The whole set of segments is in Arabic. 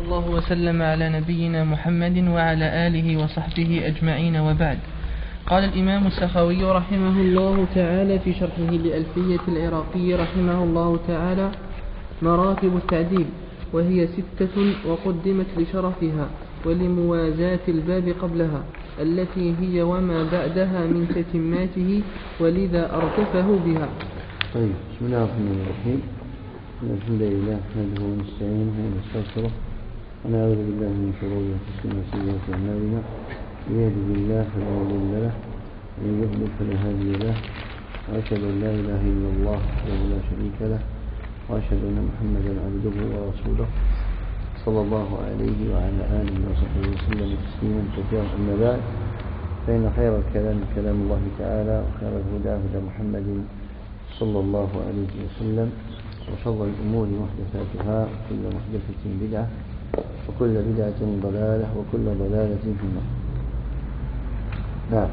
الله وسلم على نبينا محمد وعلى آله وصحبه أجمعين، وبعد. قال الإمام السخاوي رحمه الله تعالى في شرحه لألفية العراقي رحمه الله تعالى: مراتب التعديل، وهي 6 وقدمت لشرفها ولموازاة الباب قبلها التي هي وما بعدها من تتماته، ولذا أرتفه بها. طيب، بسم الله الرحمن الرحيم. الحمد لله نحمده ونستعينه ونستغفره ونعوذ بالله من شرور أنفسنا وسيئات أعمالنا، من يهده الله فلا مضل له ومن يضلل فلا هادي له، وأشهد أن لا إله إلا الله وحده لا شريك له، وأشهد أن محمدا عبده ورسوله صلى الله عليه وعلى آله وصحبه وسلم تسليما كثيرا. أما بعد، فإن خير الكلام كلام الله تعالى، وخير الهدى هدى محمد صلى الله عليه وسلم، وشر الأمور محدثاتها، وكل محدثة بدعة، وكل بدعة ضلالة، وكل ضلالة في النار. نعم.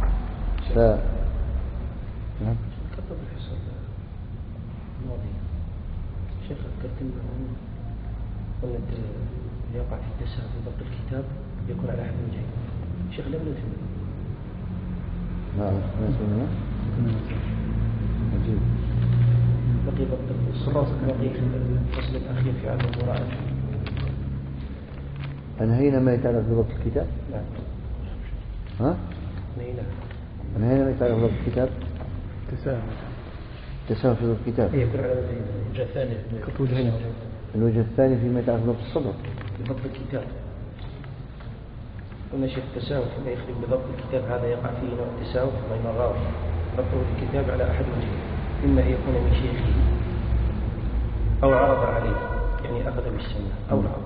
نعم. كتب الحصة الماضي شيخ ذكرتني أن يقع في التسع في ضبط الكتاب يكون على أحد وجهين. شيخ لم نتم. نعم. ما سمعنا؟ عجيب. بقي ضبط الصراط، بقي الفصل الأخير في علم المراعاة. أنهينا ما يتعلق بضبط الكتاب؟ نعم. ها؟ أنهينا ما يتعلق بضبط الكتاب؟ تساهل في ضبط الكتاب. يكون على وجهين. الوجه الثاني وجهين. الوجه الثاني فيما يتعلق بضبط الصدر. بضبط الكتاب. قلنا شيخ التساهل فيما يخرج بضبط الكتاب هذا يقع فيه نوع التساهل بين الراوي. ضبطه الكتاب على أحد وجهين، إما أن يكون من شيخه أو عرض عليه، يعني أخذ بالسنة أو العرض.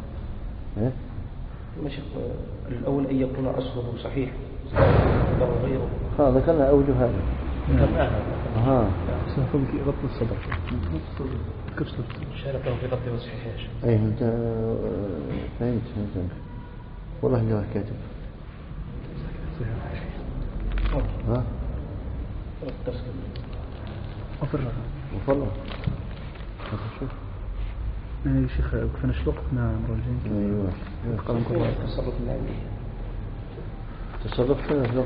شيخ الأول أن يكون أصله صحيح أو غيره. ذكرنا أوجه هذا. سنقوم في ضبط الصدر. شاركه في ضبط وصحيح. أي أنت فهمت. والله إنه كاتب. ها؟ مفرغ. شوف. يا شيخ كيف نشلق مع مراجعين. أيوة. قلم كبار التصرف العلمي. تصرف كذا نشلق.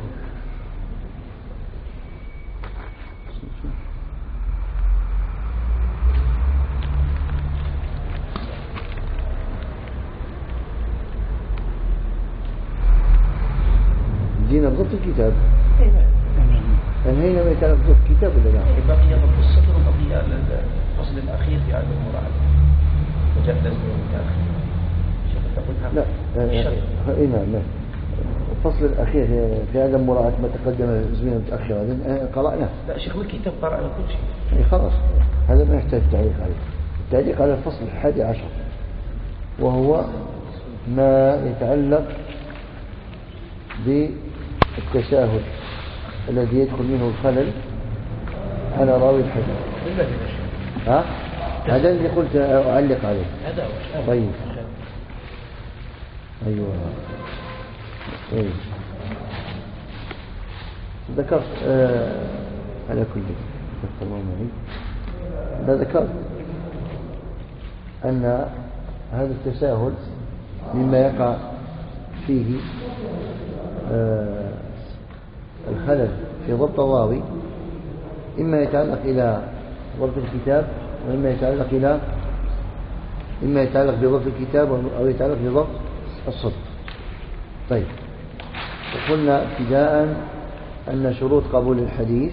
جينا بضبط الكتاب. أنهينا ما يتعلق بضبط الكتاب ولا لا؟ بقي ضبط الصدر وبقي الفصل الأخير في علم المراعاة. وجاء لازم المتأخر. شيخ تقولها؟ لا. نعم. الفصل الأخير في علم المراعاة ما تقدم زمينا متأخر قرأنا. لا شيخ الكتاب قرأنا كل شيء. خلاص هذا ما يحتاج تعليق عليه. التعليق على الفصل 11 وهو ما يتعلق بالتساهل الذي يدخل منه الخلل على راوي الحديث. هذا اللي قلت أعلق عليه. طيب. أيوة. طيب. ذكرت على كل ذكرت أن هذا التساهل مما يقع فيه الخلل في ضبط الراوي، إما يتعلق إلى ضبط الكتاب، وإما يتعلق بضبط الكتاب، أو يتعلق بضبط الصدر. طيب، وقلنا ابتداء أن شروط قبول الحديث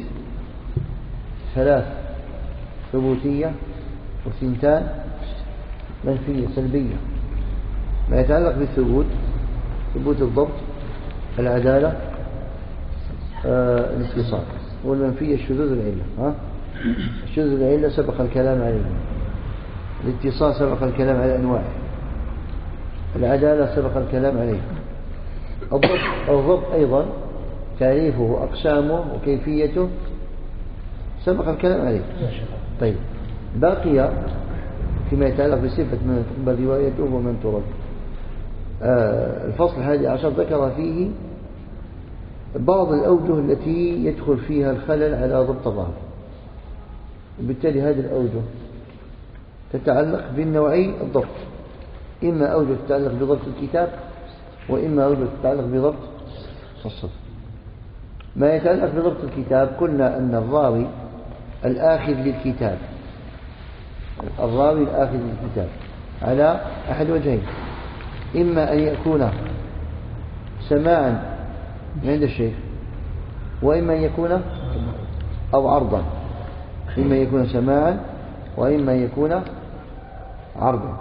3 ثبوتية و2 منفية سلبية. ما يتعلق بالثبوت: ثبوت الضبط، العدالة، الاتصال. والمنفية الشذوذ العلة. الشذوذ العلة سبق الكلام عليه، الاتصال سبق الكلام على أنواعه، العدالة سبق الكلام عليه، الضبط أيضا تعريفه وأقسامه وكيفيته سبق الكلام عليه. طيب، باقي فيما يتعلق بصفة من تقبل روايته ومن ترد. الفصل 11 ذكر فيه بعض الأوجه التي يدخل فيها الخلل على ضبط الراوي، وبالتالي هذه الأوجه تتعلق بالنوعي الضبط. إما أوجه تتعلق بضبط الكتاب وإما أوجه تتعلق بضبط الصدر. ما يتعلق بضبط الكتاب قلنا أن الراوي الآخذ للكتاب على أحد وجهين، إما أن يكون سماعا عند الشيخ، وإما أن يكون أو عرضا، إما يكون سماعا وإما يكون عرضا.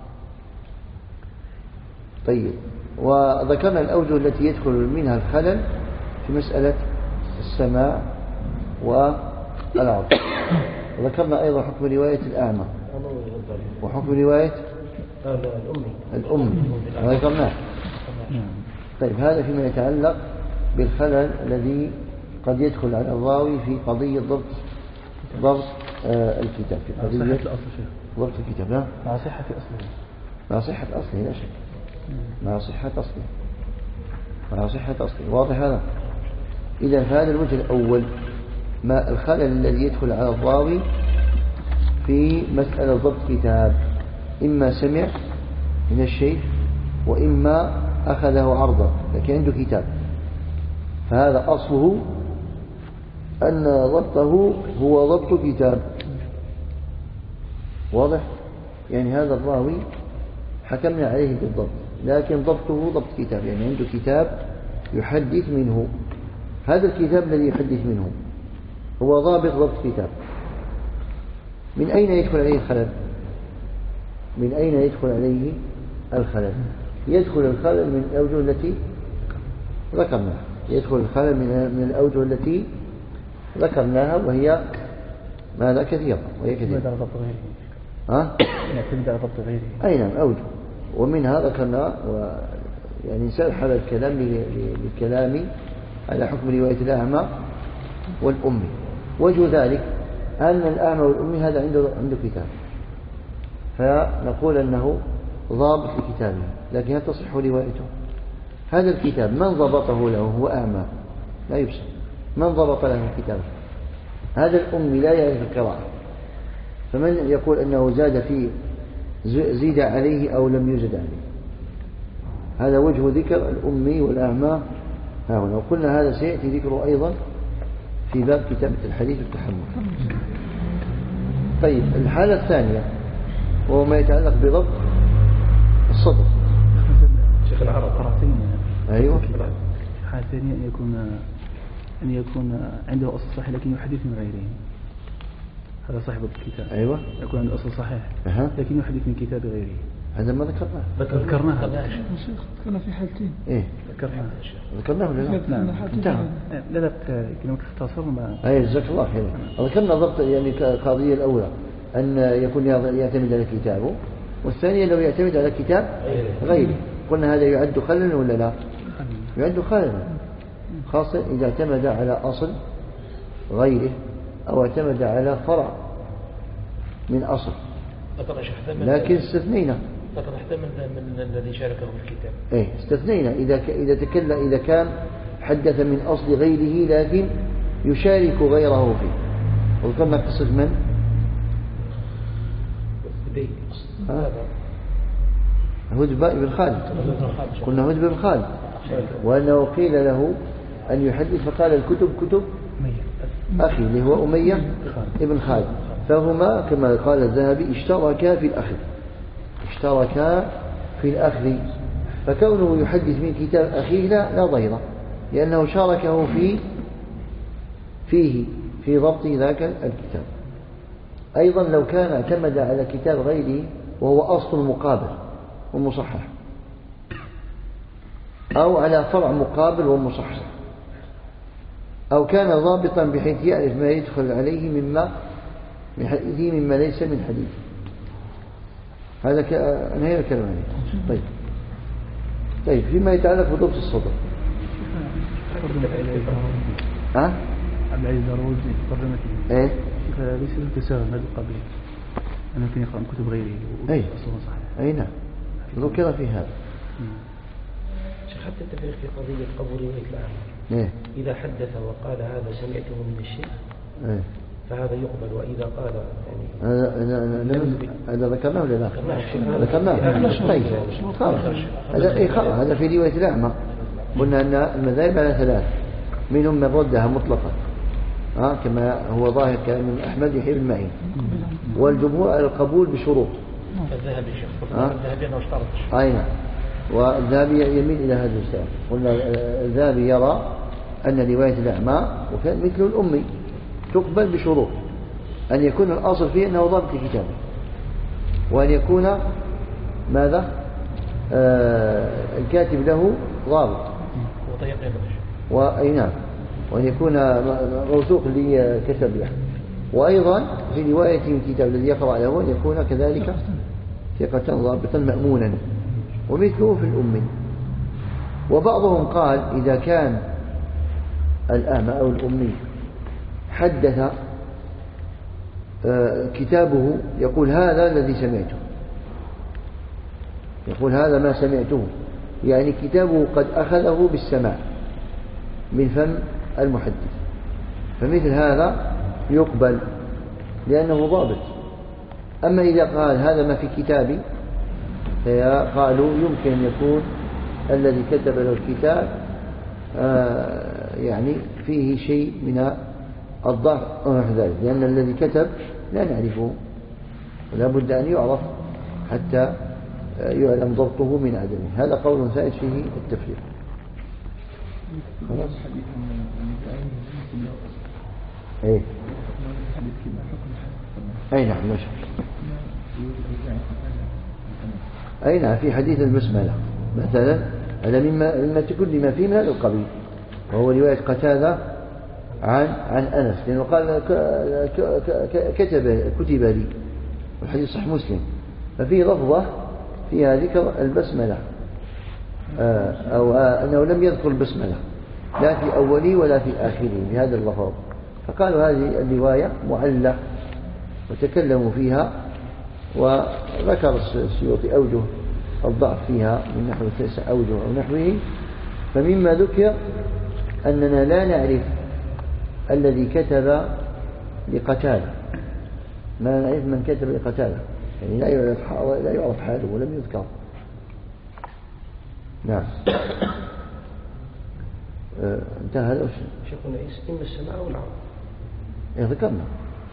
طيب، وذكرنا الأوجه التي يدخل منها الخلل في مسألة السماع والعرض. وذكرنا أيضا حكم رواية الأعمى وحكم رواية الأمي وذكرناه. طيب، هذا فيما يتعلق بالخلل الذي قد يدخل على الراوي في قضية ضبط الكتاب، في قضية ضبط الكتاب. لا، مع صحة أصله، مع صحة أصله لا شك، مع صحة أصله واضح هذا. إذا هذا الوجه الأول ما الخلل الذي يدخل على الراوي في مسألة ضبط كتاب، إما سمع من الشيخ وإما أخذه عرضا لكن عنده كتاب، فهذا أصله أن ضبطه هو ضبط كتاب. واضح؟ يعني هذا الراوي حكمنا عليه بالضبط، لكن ضبطه ضبط كتاب، يعني عنده كتاب يحدث منه. هذا الكتاب الذي يحدث منه هو ضبط كتاب. من أين يدخل عليه الخلل؟ يدخل الخلل من الأوجه التي ذكرناها، من الأوجه التي ذكرناها، وهي ماذا؟ كثيرة، وهي كثيرة. يعتمد على ضبط غيره. أي نعم، أوجه، ومنها ذكرنا يعني سألحب الكلام للكلام على حكم رواية الأعمى والأمي. وجه ذلك أن الأعمى والأمي هذا عنده كتاب، فنقول أنه ضابط لكتابه، لكن هل تصح روايته؟ هذا الكتاب من ضبطه له؟ هو أعمى لا يبصر، من ضبط له الكتاب؟ هذا الأمي لا يعرف القراءة، فمن يقول أنه زيد عليه أو لم يزد عليه؟ هذا وجه ذكر الأمي والأعمى ها هنا، وقلنا هذا سيأتي ذكره أيضا في باب كتابة الحديث والتحمل. طيب، الحالة الثانية وهو ما يتعلق بضبط الصدر. شيخ العرب قرأتين. أيوة. الحالة الثانية أن يكون عنده أصل صحيح لكن يحدث من غيره، هذا صاحب الكتاب. أيوة. يكون عنده أصل صحيح لكن يحدث من كتاب غيره. هذا ما ذكرناه ذكرنا في حالتين. إيه ذكرناه ولا لا؟ نعم. انتهى. لا كلمة تختصر ما. أي جزاك الله خير. ذكرنا ضبط يعني القضية الأولى أن يكون يعتمد على كتابه، والثانية لو يعتمد على كتاب غيره. قلنا هذا يعد خللا ولا لا؟ يعد خللا، خاصة إذا اعتمد على أصل غيره أو اعتمد على فرع من أصل. لكن استثنينا من الذي شاركه في الكتاب. إيه، استثنينا إذا كان حدث من أصل غيره لكن يشارك غيره فيه. وذكرنا قصة من؟ هدبة بن خالد. قلنا هدبة بن خالد، وأنه قيل له أن يحدث فقال الكتب كتب أخي اللي هو أمية ابن خالد، فهما كما قال الذهبي اشتركا في الأخذ، فكونه يحدث من كتاب أخيه لا ضير، لأنه شاركه في ضبط ذاك الكتاب. أيضا لو كان اعتمد على كتاب غيره وهو أصل مقابل ومصحح، أو على فرع مقابل ومصحح، أو كان ضابطا بحيث يعرف ما يدخل عليه من حديثه مما ليس من حديث. هذا نهاية الكلام عليه. طيب، فيما يتعلق بضبط الصدر. عبد العزيز داروود ترجمة ايه ليس التساهل هذا القبيل، أنه يمكن يقرأ كتب غيره وأصله صحيح. أي نعم، ذكر في هذا. شيخ، حتى التفريق في قضية قبول رواية الأعمى. إذا حدث وقال هذا سمعته من الشيخ، فهذا يقبل. وإذا قال يعني هذا ذكرناه ولا لا؟ ذكرناه. طيب خلاص هذا في رواية الأعمى. قلنا أن المذاهب على ثلاث، منهم من ردها مطلقا كما هو ظاهر كلام أحمد يحيى بن معين، والجمهور على القبول بشروط. الذهبي الذهبي أنه اشترط. نعم. والذهبي يميل إلى هذا السؤال. قلنا الذهبي يرى أن رواية الأعمى وكان مثل الأمي تقبل بشروط: أن يكون الأصل فيه أنه ضابط الكتاب، وأن يكون ماذا الكاتب له ضابط، نعم، وأن يكون موثوق اللي كتب له، وأيضا في رواية الكتاب الذي يقرأ له أن يكون كذلك ثقة ضابطا مأمونا، ومثله في الأمي. وبعضهم قال إذا كان الأعمى أو الأمي حدث كتابه يقول هذا الذي سمعته، يقول هذا ما سمعته، يعني كتابه قد أخذه بالسماع من فم المحدث، فمثل هذا يقبل لأنه ضابط. أما إذا قال هذا ما في كتابي، فقالوا يمكن أن يكون الذي كتب له الكتاب يعني فيه شيء من الضعف ونحو ذلك، لأن الذي كتب لا نعرفه، ولا بد أن يعرف حتى يعلم ضبطه من عدمه. هذا قول ثالث فيه التفريق. خلاص. أي نعم ماشي. أي نعم في حديث البسملة مثلا هذا مما تكلم فيه من هذا القبيل، وهو رواية قتادة عن أنس، لأنه قال كتب لي، والحديث صحيح مسلم، ففيه لفظة فيها ذكر البسملة أو أنه لم يذكر البسملة لا في أوله ولا في آخره بهذا اللفظ، فقالوا هذه الرواية معلة وتكلموا فيها، وذكر السيوطي أوجه الضعف فيها من نحو 9 أوجه أو نحوه. فمما ذكر أننا لا نعرف الذي كتب لقتادة، ما نعرف من كتب لقتادة، يعني لا يعرف حاله ولم يذكر. نعم. انتهى هذا. شيخنا إما السماع أو العرض. ذكرنا.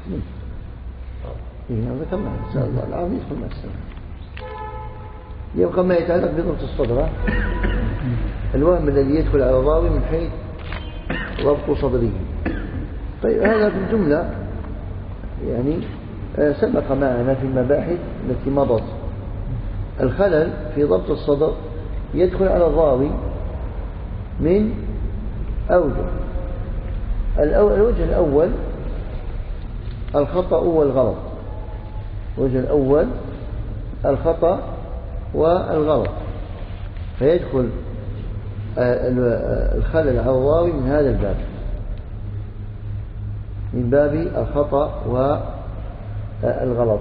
ذكرنا العرض يدخل مع السماع. يبقى ما يتعلق بضبط الصدر، الوهم الذي يدخل على الراوي من حيث ضبط صدره. طيب هذا في الجملة يعني سبق معنا في المباحث التي مضت. الخلل في ضبط الصدر يدخل على الراوي من أوجه. الوجه الأول الخطأ والغلط، الوجه الأول الخطأ والغلط، فيدخل الخلل على الراوي من هذا الباب، من باب الخطأ والغلط.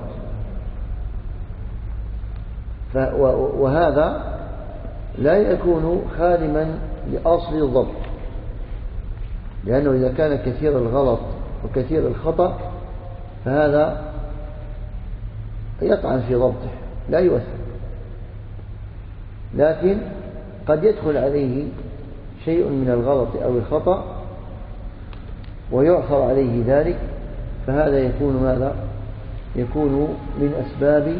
وهذا لا يكون خادما لأصل الضبط، لأنه إذا كان كثير الغلط وكثير الخطأ فهذا يطعن في ضبطه لا يؤثر، لكن قد يدخل عليه شيء من الغلط أو الخطأ ويعثر عليه ذلك، فهذا يكون ماذا؟ يكون من أسباب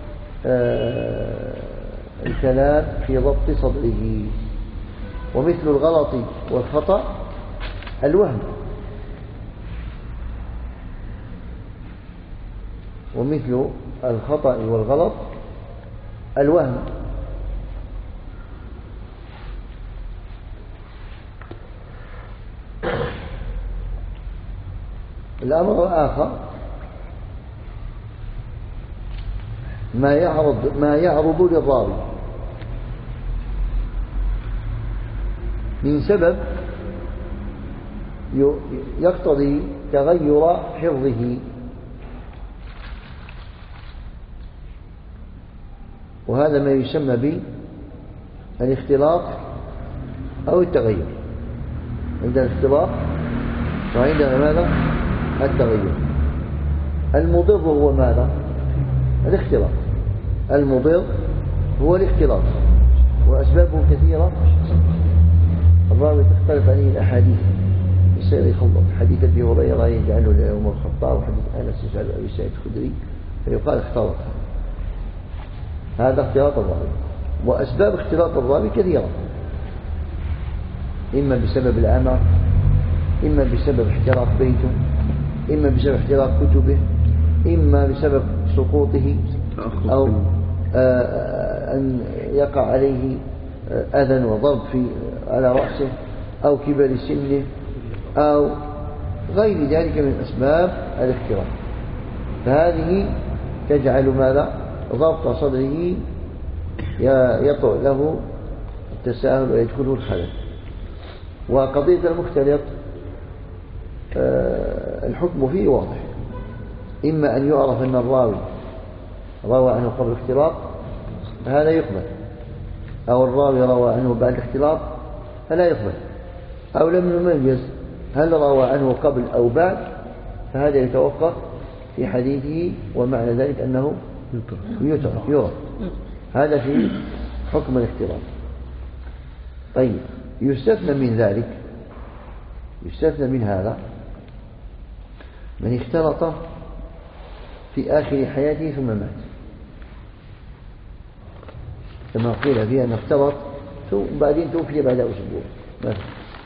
الكلام في ضبط صدره. ومثل الغلط والخطأ الوهم، ومثل الخطأ والغلط الوهم. الأمر الآخر ما يعرض للراوي من سبب يقتضي تغير حفظه، وهذا ما يسمى بالاختلاط أو التغير. عندنا اختلاط وعندنا ماذا؟ التغير. المضر هو ماذا؟ الاختلاط. المضر هو الاختلاط، وأسبابه كثيرة. الراوي تختلف عليه الأحاديث يصير يخلط. حديث أبي هريرة يجعله لعمر الخطاب، وحديث أنس يجعله أبي سعيد الخدري، فيقال اختلط. هذا اختلاط الراوي. وأسباب اختلاط الراوي كثيرة، إما بسبب العمى، إما بسبب احتراق بيته، إما بسبب احتراق كتبه، إما بسبب سقوطه، أو أن يقع عليه أذى وضرب على رأسه، أو كبر سنه، أو غير ذلك من أسباب الاختلاط. فهذه تجعل ماذا؟ ضبط صدره يطع له التساهل ويدخله الخلل. وقضية المختلط الحكم فيه واضح، إما أن يعرف أن الراوي روى عنه قبل الاختلاط فهذا يقبل، أو الراوي روى عنه بعد الاختلاط فلا يقبل، أو لم نميز هل روى عنه قبل أو بعد، فهذا يتوقف في حديثه، ومعنى ذلك أنه يترك. هذا في حكم الاختلاط. طيب، يستثنى من ذلك، يستثنى من هذا من اختلط في آخر حياته ثم مات، كما قيل فيها أن اختلط وبعدين توفي بعد أسبوع مثلا.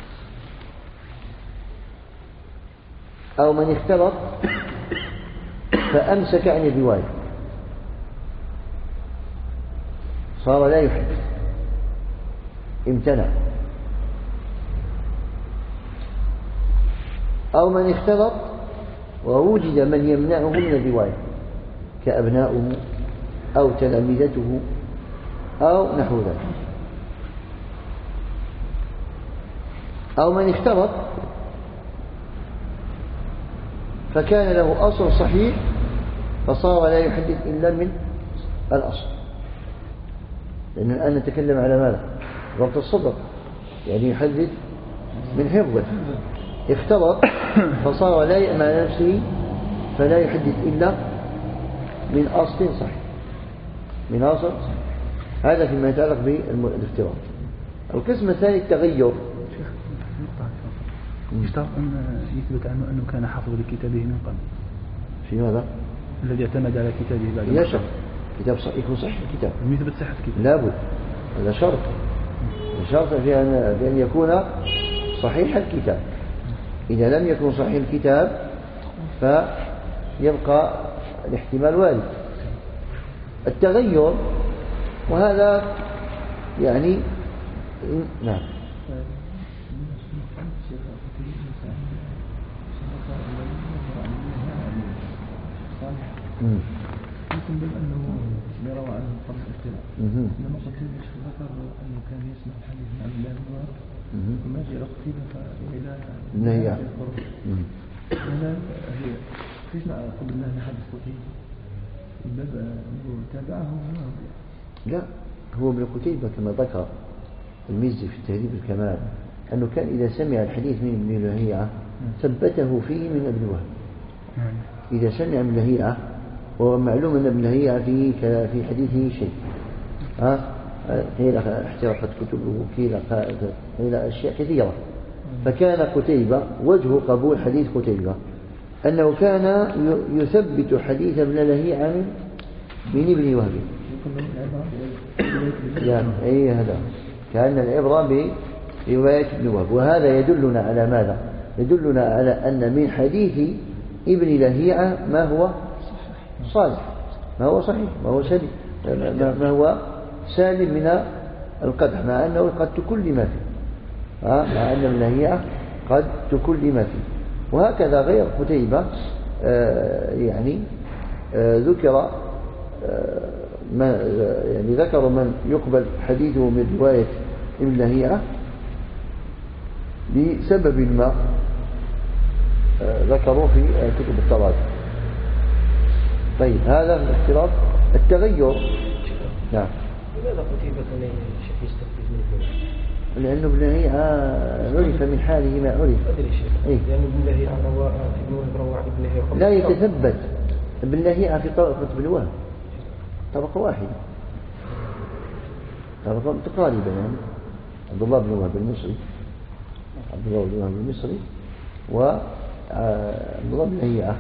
أو من اختلط فأمسك عن الرواية، صار لا يحدث، امتنع. أو من اختلط ووجد من يمنعه من الرواية كأبناؤه أو تلامذته أو نحو ذلك. أو من اختلط فكان له أصل صحيح فصار لا يحدث إلا من الأصل، لأن الآن نتكلم على ماذا؟ ضبط الصدر، يعني يحدث من حفظه. اختلط فصار لا يأمن على نفسه فلا يحدث إلا من أصل صحيح، من أصل صحيح. هذا فيما يتعلق بالاختلاط. القسم الثاني التغير. يشترط أن يثبت عنه أنه كان حافظ لكتابه من قبل. في ماذا؟ الذي اعتمد على كتابه بعد. لا شرط كتاب يكون صحيح الكتاب، يثبت صحة الكتاب لابد. هذا شرط، شرط في أن يكون صحيح الكتاب. إذا لم يكن صحيح الكتاب فيبقى الاحتمال وارد. التغير، وهذا يعني نعم. يمكن بأنه يروى عنه قبل الاختلاط، إنما قتيبة ذكر أنه كان يسمع الحديث عن الله بن وهب، وما جاء قتيبة فإلى نهي. هذا هي فيش قبل أن حدث قتيبة الباب تابعه. لا، هو ابن قتيبة كما ذكر المزي في التهذيب الكمال أنه كان إذا سمع الحديث من ابن لهيعة ثبته فيه من ابن وهب. إذا سمع من لهيعة، ومعلوم أن ابن لهيعة في حديثه شيء، قيل احترقت كتبه، قيل أشياء كثيرة. فكان قتيبة وجه قبول حديث قتيبة أنه كان يثبت حديث ابن لهيعة من ابن وهب. يعني هذا كأن العبرة برواية ابن وهب. وهذا يدلنا على ماذا؟ يدلنا على أن من حديث ابن لهيعة ما هو صالح، ما هو صحيح، ما هو سليم، ما هو سالم من القدح، مع أنه قد تكلم فيه، مع أن ابن لهيعة قد تكلم فيه. وهكذا غير قتيبة يعني ذكر يعني ذكر من يقبل حديثه من رواية ابن لهيعة لسبب ما ذكروا في كتب التراجم. طيب، هذا من الاختلاط. التغير، نعم. لماذا كتب كان الشيخ يستفيد من ابن لأنه ابن لهيعة عرف من حاله ما عرف. أدري شيخ لأن ابن لهيعة روى ابن لهيعة لا يتثبت. ابن لهيعة في طبقة ابن وهب طبقة واحدة، طبقة متقاربة يعني. عبد الله بن وهب المصري، عبد الله بن وهب المصري وعبد الله بن لهيعة،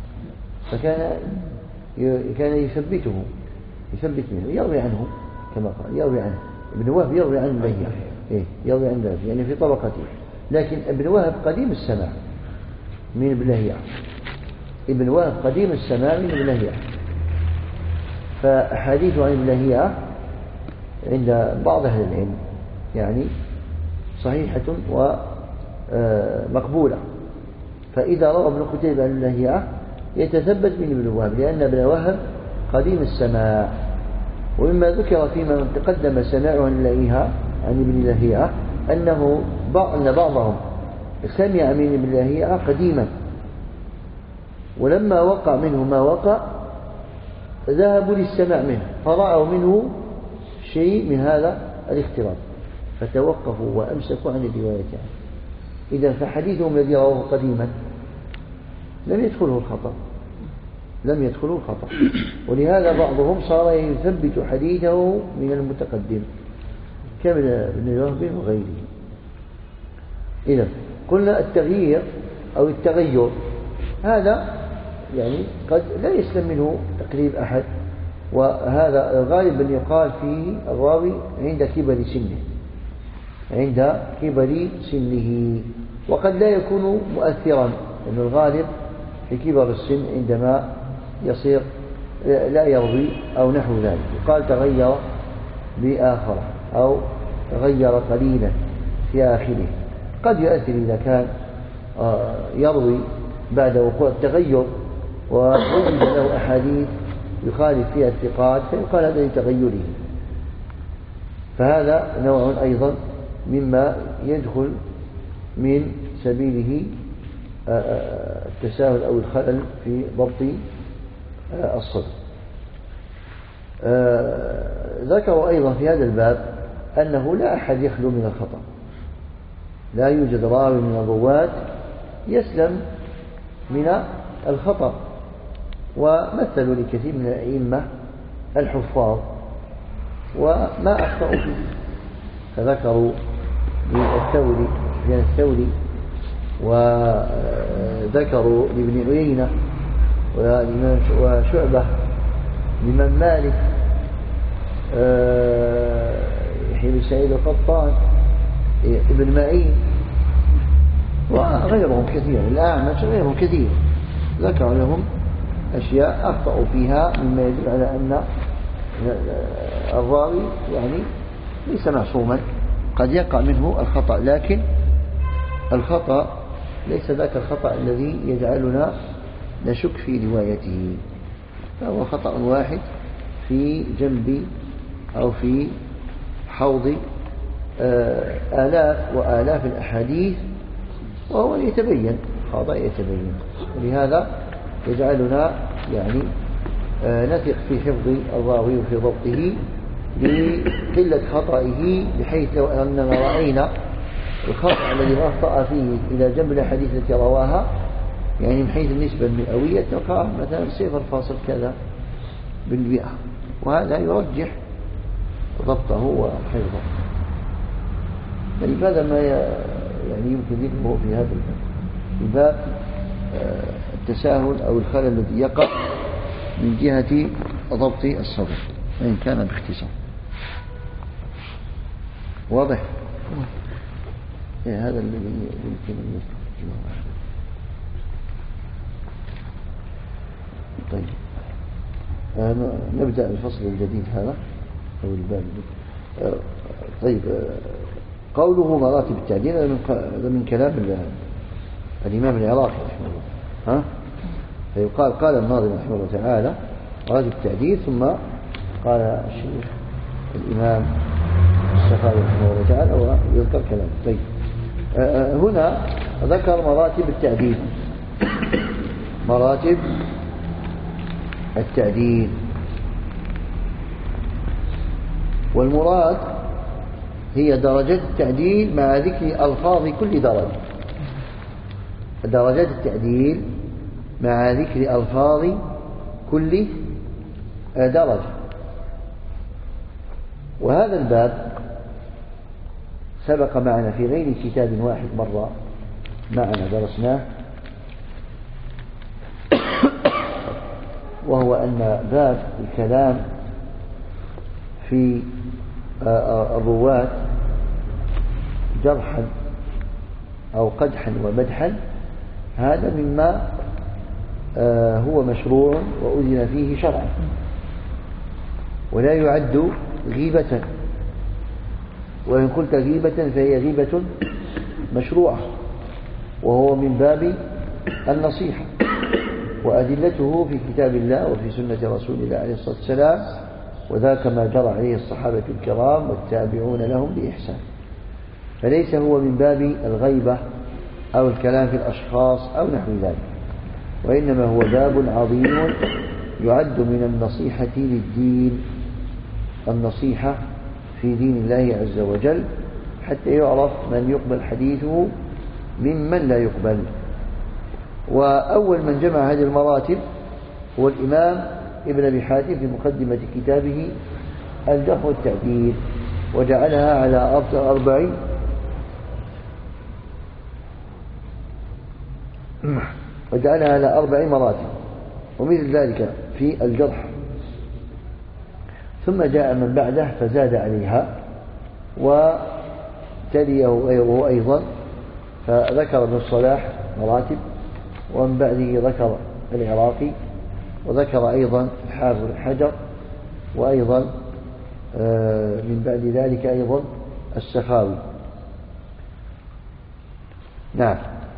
فكان يثبت منه، يروي عنه كما قال، يروي عنه ابن وهب، يروي عن لهيعة، يروي عن ذلك يعني في طبقته. لكن ابن وهب قديم السماع من ابن لهيعة، ابن وهب قديم السماع من ابن لهيعة، فأحاديث عن ابن لهيعة عند بعض أهل العلم يعني صحيحة ومقبولة. فإذا روى ابن قتيبة عن ابن لهيعة يتثبت من ابن وهب، لأن ابن وهب قديم السماع. ومما ذكر فيما تقدم سماعه عن ابن لهيعة أن بعضهم سمع من ابن لهيعة قديما، ولما وقع منه ما وقع ذهبوا للسماع منه، فرأوا منه شيء من هذا الاختلاط فتوقفوا وأمسكوا عن الرواية عنه. إذا فحديثهم الذي رواه قديما لم يدخله الخطأ، ولهذا بعضهم صار يثبت حديثه من المتقدم كابن وهب وغيره. إذا قلنا التغيير أو التغير هذا يعني قد لا يسلم منه تقريب أحد، وهذا الغالب أن يقال فيه الراوي عند كبر سنه، وقد لا يكون مؤثرا، لأن الغالب في كبر السن عندما يصير لا يروي أو نحو ذلك، يقال تغير بآخره أو تغير قليلا في آخره. قد يؤثر إذا كان يروي بعد وقوع التغير ووجد له أحاديث يخالف فيها الثقات فيقال هذا لتغيره، فهذا نوع أيضا مما يدخل من سبيله التساهل أو الخلل في ضبط الصدر. ذكروا أيضا في هذا الباب أنه لا أحد يخلو من الخطأ، لا يوجد راوي من الرواة يسلم من الخطأ، ومثلوا لكثير من الأئمة الحفاظ وما أخطأوا فيه، فذكروا سفيان الثوري، وذكروا لابن عيينة وشعبة، لمن مالك، يحيى بن سعيد القطان، ابن معين وغيرهم كثير، الأعمش غيرهم كثير، ذكر لهم أشياء أخطأوا فيها مما يدل على أن الراوي يعني ليس معصوما، قد يقع منه الخطأ، لكن الخطأ ليس ذاك الخطأ الذي يجعلنا نشك في روايته، فهو خطأ واحد في جنب أو في حوض آلاف وآلاف الأحاديث، وهو يتبين، خطأ يتبين، ولهذا يجعلنا يعني نثق في حفظ الراوي وفي ضبطه لقلة خطئه، بحيث لو أننا رأينا الخطأ الذي أخطأ فيه إلى جنب الأحاديث التي رواها يعني من حيث النسبة المئوية تقع مثلا 0.0 كذا بالمئة، وهذا يرجح ضبطه وحفظه. هذا ما يعني يمكن ذكره في هذا الباب، التساهل أو الخلل الذي يقع من جهة ضبط الصدر وإن كان باختصار. واضح؟ هذا الذي يمكن أن يستخدمه. طيب نبدأ الفصل الجديد هذا أو الباب. طيب قوله مراتب التعديل هذا من كلام الإمام العراقي رحمه الله، فيقال قال الناظم رحمه الله تعالى مراتب التعديل، ثم قال الشيخ الإمام السخاوي رحمه الله تعالى ويذكر كلامه. طيب هنا ذكر مراتب التعديل، مراتب التعديل. والمراد هي درجات التعديل مع ذكر ألفاظ كل درجة. درجات التعديل مع ذكر ألفاظ كل درجة. وهذا الباب سبق معنا في غير كتاب واحد مرة معنا درسناه، وهو أن باب الكلام في الرواة جرحا أو قدحا ومدحا هذا مما هو مشروع وأذن فيه شرعا، ولا يعد غيبة، وإن قلت غيبة فهي غيبة مشروعة، وهو من باب النصيحة، وأدلته في كتاب الله وفي سنة رسول الله عليه الصلاة والسلام، وذاك ما جرى عليه الصحابة الكرام والتابعون لهم بإحسان. فليس هو من باب الغيبة أو الكلام في الأشخاص أو نحو ذلك، وإنما هو باب عظيم يعد من النصيحة للدين، النصيحة في دين الله عز وجل، حتى يعرف من يقبل حديثه ممن لا يقبل. وأول من جمع هذه المراتب هو الإمام ابن أبي حاتم في مقدمة كتابه الجرح والتعديل، وجعلها على أربع مراتب، ومثل ذلك في الجرح. ثم جاء من بعده فزاد عليها، وتليه غيره أيضا، فذكر ابن الصلاح مراتب، ومن بعده ذكر العراقي، وذكر أيضا الحافظ بن حجر، وأيضا من بعد ذلك أيضا السخاوي. نعم.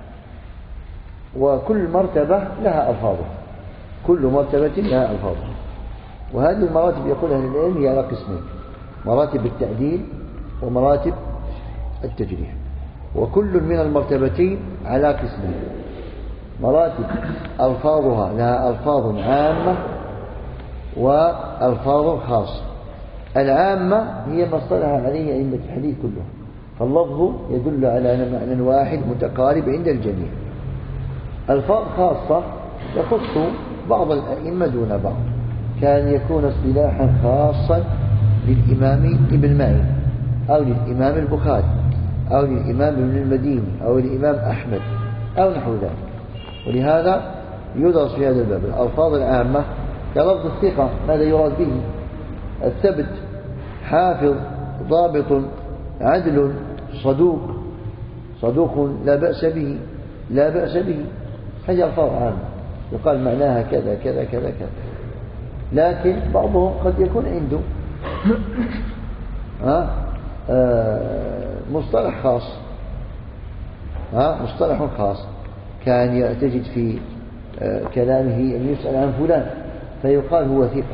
وكل مرتبة لها ألفاظها، كل مرتبة لها ألفاظها. وهذه المراتب يقول أهل العلم هي على قسمين: مراتب التعديل ومراتب التجريح. وكل من المرتبتين على قسمين: مراتب ألفاظها لها ألفاظ عامة وألفاظ خاصة. العامة هي ما اصطلح عليه أئمة الحديث كلهم، فاللفظ يدل على معنى واحد متقارب عند الجميع. ألفاظ خاصة يخص بعض الأئمة دون بعض، كان يكون اصطلاحا خاصا للإمام ابن معين أو للإمام البخاري أو للإمام ابن المديني أو للإمام أحمد أو نحو ذلك. ولهذا يدرس في هذا الباب الألفاظ العامة كلفظ الثقة، ماذا يراد به؟ الثبت، حافظ، ضابط، عدل، صدوق لا بأس به، لا بأس به. هذه ألفاظ عامة يقال معناها كذا كذا كذا كذا. لكن بعضهم قد يكون عنده مصطلح خاص، مصطلح خاص، كان تجد في كلامه أن يسأل عن فلان فيقال هو ثقة،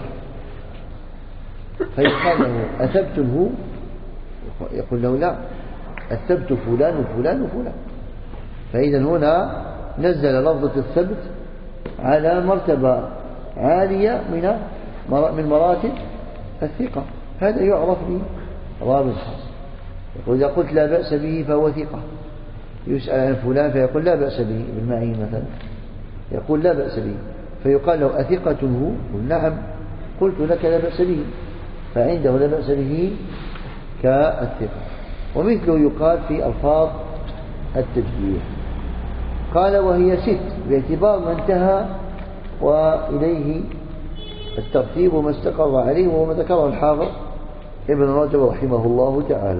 فيقال له أثبته؟ يقول له لا، أثبت فلان وفلان وفلان. فإذا هنا نزل لفظة الثبت على مرتبة عالية من مراتب الثقة. هذا يعرف برابط خاص. يقول إذا قلت لا بأس به فهو ثقة. يسأل عن فلان فيقول لا بأس به، ابن معين مثلا يقول لا بأس به، فيقال له أثقة هو؟ قل نعم، قلت لك لا بأس به، فعنده لا بأس به كالثقة. ومثله يقال في ألفاظ التجريح. قال وهي 6 باعتبار ما انتهى وإليه الترتيب وما استقر عليه، وما ذكره الحافظ ابن رجب رحمه الله تعالى.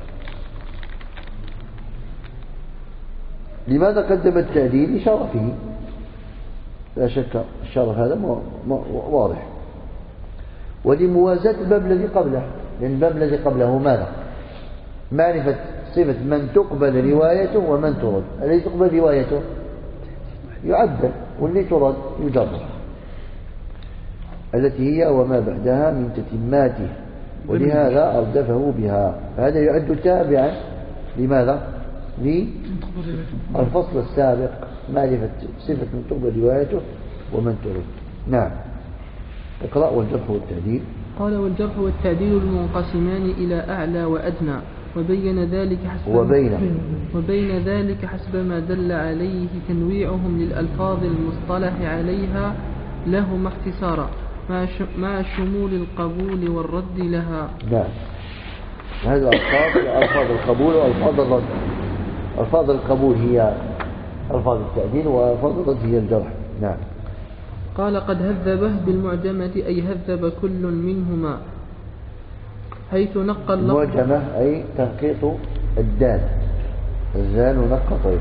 لماذا قدم التعديل؟ لشرفه، لا شك الشرف هذا واضح، ولموازاة الباب الذي قبله، لأن الباب الذي قبله ماذا؟ معرفة صفة من تقبل روايته ومن ترد. الذي تقبل روايته يعدل، واللي ترد يجرد، التي هي وما بعدها من تتماته، ولهذا أردفه بها. فهذا يعد تابعا لماذا؟ للفصل السابق، معرفة صفة من تقبل روايته ومن ترد. نعم. اقرأ والجرح والتعديل. قال والجرح والتعديل المنقسمان إلى أعلى وأدنى وبين ذلك حسب ما دل عليه تنويعهم للألفاظ المصطلح عليها لهما اختصارا مع شمول القبول والرد لها. نعم، هذه ألفاظ القبول وألفاظ الرد. ألفاظ القبول هي ألفاظ التعديل وألفاظ الرد هي الجرح. نعم. قال قد هذبه بالمعجمة أي هذب كل منهما حيث نقى اللفظ. المعجمة أي تنقيط الدال الزال ونقى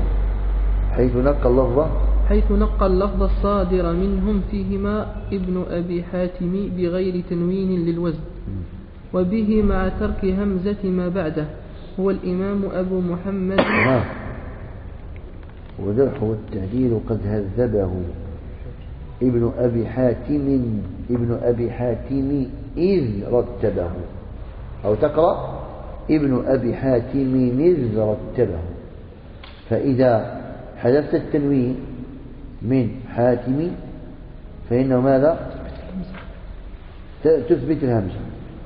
حيث نقى اللفظ الصادر منهم فيهما ابن أبي حاتم بغير تنوين للوزن وبه مع ترك همزة ما بعده هو الإمام أبو محمد. وجرح والتعديل قد هذبه ابن أبي حاتم إذ رتبه، أو تقرأ ابن أبي حاتم إذ رتبه. فإذا حذفت التنوين من حاتم فإنه ماذا؟ تثبت الهمزة.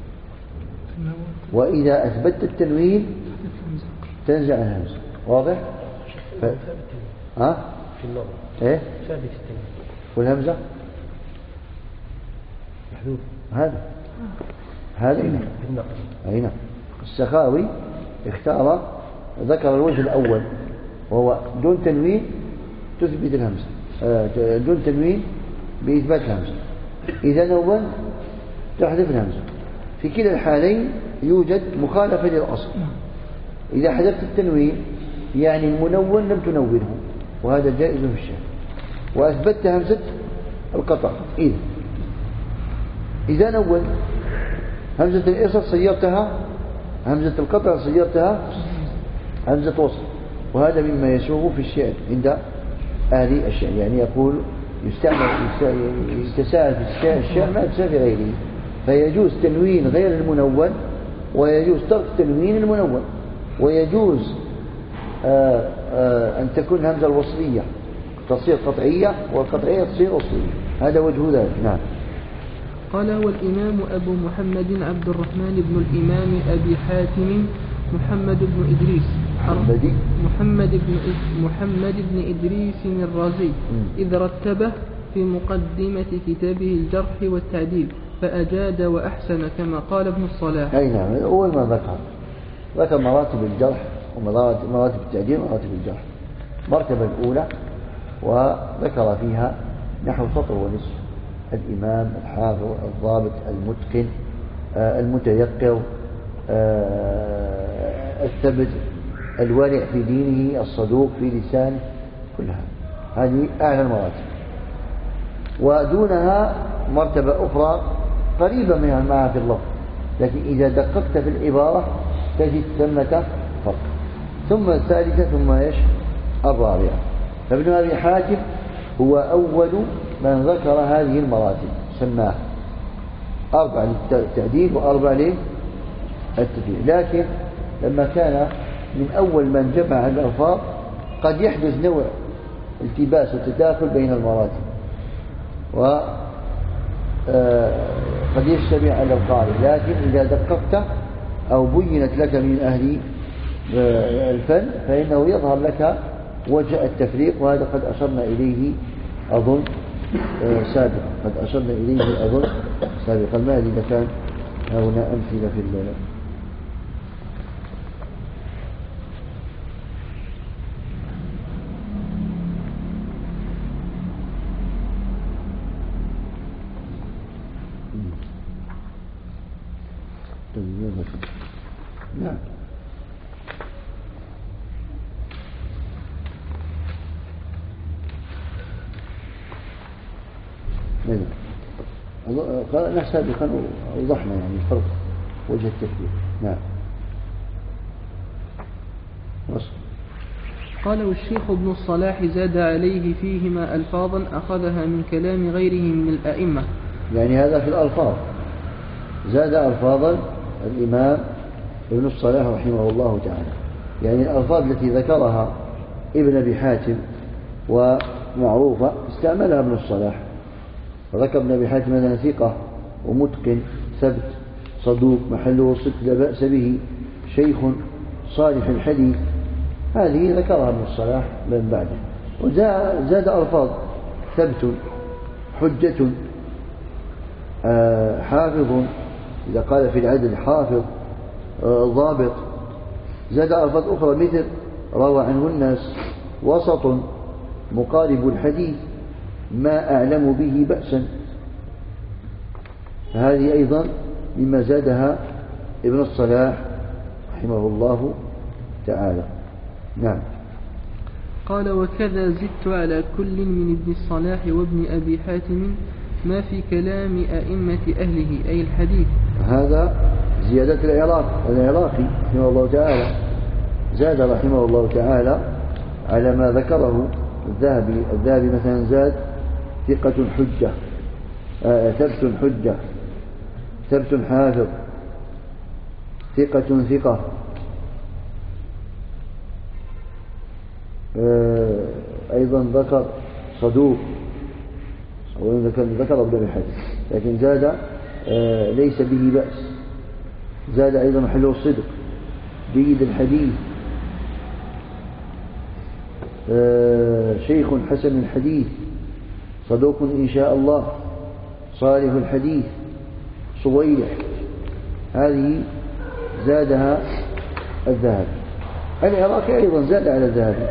وإذا أثبتت التنوين تنزع الهمزة. واضح؟ في النظر إيه؟ ثابت التنوين والهمزة محذوف. هذا أين السخاوي ذكر الوجه الأول وهو دون تنوين تثبت الهمزة، دون تنوين بإثبات الهمزة. إذا نون تحذف الهمزة. في كلا الحالين يوجد مخالفة للأصل. إذا حذفت التنوين يعني المنون لم تنونه، وهذا جائز في الشرع، وأثبتت همزة القطع. إذا نون همزة الإصل صيرتها همزة القطع صيرتها همزة وصل، وهذا مما يسوغ في الشعر عند أهل الشعر. يعني يقول يتساهل في الشعر ما يتساهل في غيره، فيجوز تنوين غير المنون ويجوز ترك تنوين المنون، ويجوز أن تكون همزة الوصلية تصير قطعية والقطعية تصير وصلية. هذا وجه ذلك. نعم. قال هو الإمام أبو محمد عبد الرحمن بن الإمام أبي حاتم محمد بن إدريس محمد بن إدريس الرازي إذ رتبه في مقدمة كتابه الجرح والتعديل فأجاد وأحسن كما قال ابن الصلاح. أي نعم. أول ما ذكر مراتب الجرح ومراتب التعديل ومراتب الجرح. المرتبة الأولى وذكر فيها نحو سطر ونصف: الإمام، الحافظ، الضابط، المتقن، المتيقظ، الثبت، الورع في دينه، الصدوق في لسانه، كلها هذه أعلى المراتب. ودونها مرتبة أخرى قريبة منها معها في اللفظ، لكن إذا دققت في العبارة تجد ثمة فرق. ثم الثالثة ثم الرابعة. فابن أبي حاتم هو أول من ذكر هذه المراتب، سماه 4 للتعديل و4 للتدليل. لكن لما كان من أول من جمع الألفاظ قد يحدث نوع التباس وتداخل بين المراتب، وقد يشتبه على القارئ. لكن إذا دققت أو بينت لك من أهل الفن فإنه يظهر لك وجه التفريق، وهذا قد أشرنا إليه أظن سابقا. ما أدري إذا كان هنا أمثلة في نعم. قال نحن سابقا وضحنا يعني الفرق وجه التفريق. نعم. قال والشيخ ابن الصلاح زاد عليه فيهما ألفاظا أخذها من كلام غيره من الأئمة. يعني هذا في الألفاظ زاد ألفاظا الإمام ابن الصلاح رحمه الله تعالى. يعني الألفاظ التي ذكرها ابن أبي حاتم ومعروفة استعملها ابن الصلاح. وذكر ابن أبي حاتم أنه ثقة ومتقن ثبت صدوق محله صدق لا بأس به شيخ صالح الحديث، هذه ذكرها ابن الصلاح من بعده. وزاد ألفاظ ثبت حجة حافظ، إذا قال في العدل حافظ ضابط. زاد ألفاظ أخرى مثل روى عنه الناس، وسط مقارب الحديث، ما أعلم به بأسا. هذه أيضا مما زادها ابن الصلاح رحمه الله تعالى. نعم. قال: وكذا زدت على كل من ابن الصلاح وابن أبي حاتم ما في كلام أئمة أهله أي الحديث. هذا زيادة العراقي رحمه الله تعالى، زاد رحمه الله تعالى على ما ذكره الذهبي مثلا زاد ثقة حجة، ثبت حجة، ثبت حافظ، ثقة، أيضا ذكر صدوق، أولا ذكر ابن الحديث لكن زاد ليس به بأس، زاد أيضا محله الصدق، جيد الحديث، شيخ حسن الحديث، صدوق إن شاء الله، صالح الحديث، صويح. هذه زادها الذهبي. العراقي أيضا زاد على الذهبي،